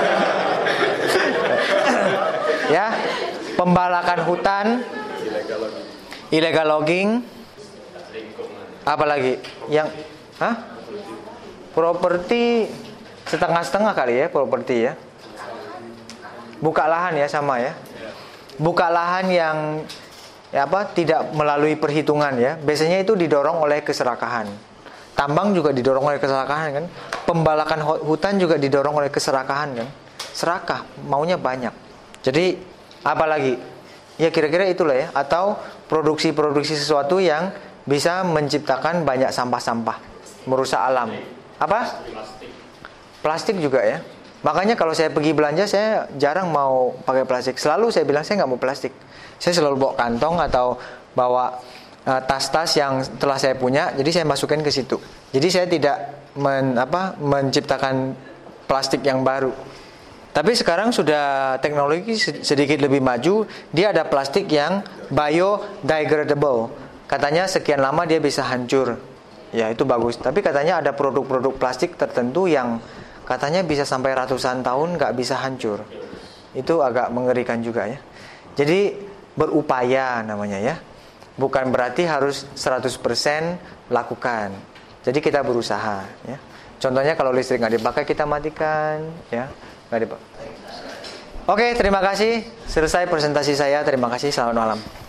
Ya, pembalakan hutan, illegal logging, apalagi yang, hah? Properti setengah-setengah kali ya, properti ya. Buka lahan ya sama ya. Buka lahan yang ya apa tidak melalui perhitungan ya. Biasanya itu didorong oleh keserakahan. Tambang juga didorong oleh keserakahan kan. Pembalakan hutan juga didorong oleh keserakahan kan. Serakah, maunya banyak. Jadi apalagi ya kira-kira itulah ya. Atau produksi-produksi sesuatu yang bisa menciptakan banyak sampah-sampah, merusak alam. Apa? Plastik. Plastik juga ya. Makanya kalau saya pergi belanja saya jarang mau pakai plastik. Selalu saya bilang saya nggak mau plastik. Saya selalu bawa kantong atau bawa uh, tas-tas yang telah saya punya. Jadi saya masukkan ke situ. Jadi saya tidak men, apa, menciptakan plastik yang baru. Tapi sekarang sudah teknologi sedikit lebih maju. Dia ada plastik yang biodegradable. Katanya sekian lama dia bisa hancur. Ya itu bagus. Tapi katanya ada produk-produk plastik tertentu yang katanya bisa sampai ratusan tahun nggak bisa hancur. Itu agak mengerikan juga ya. Jadi berupaya namanya ya. Bukan berarti harus seratus persen lakukan. Jadi kita berusaha ya. Contohnya kalau listrik nggak dipakai kita matikan ya. Nggak dipakai. Oke, terima kasih. Selesai presentasi saya. Terima kasih. Selamat malam.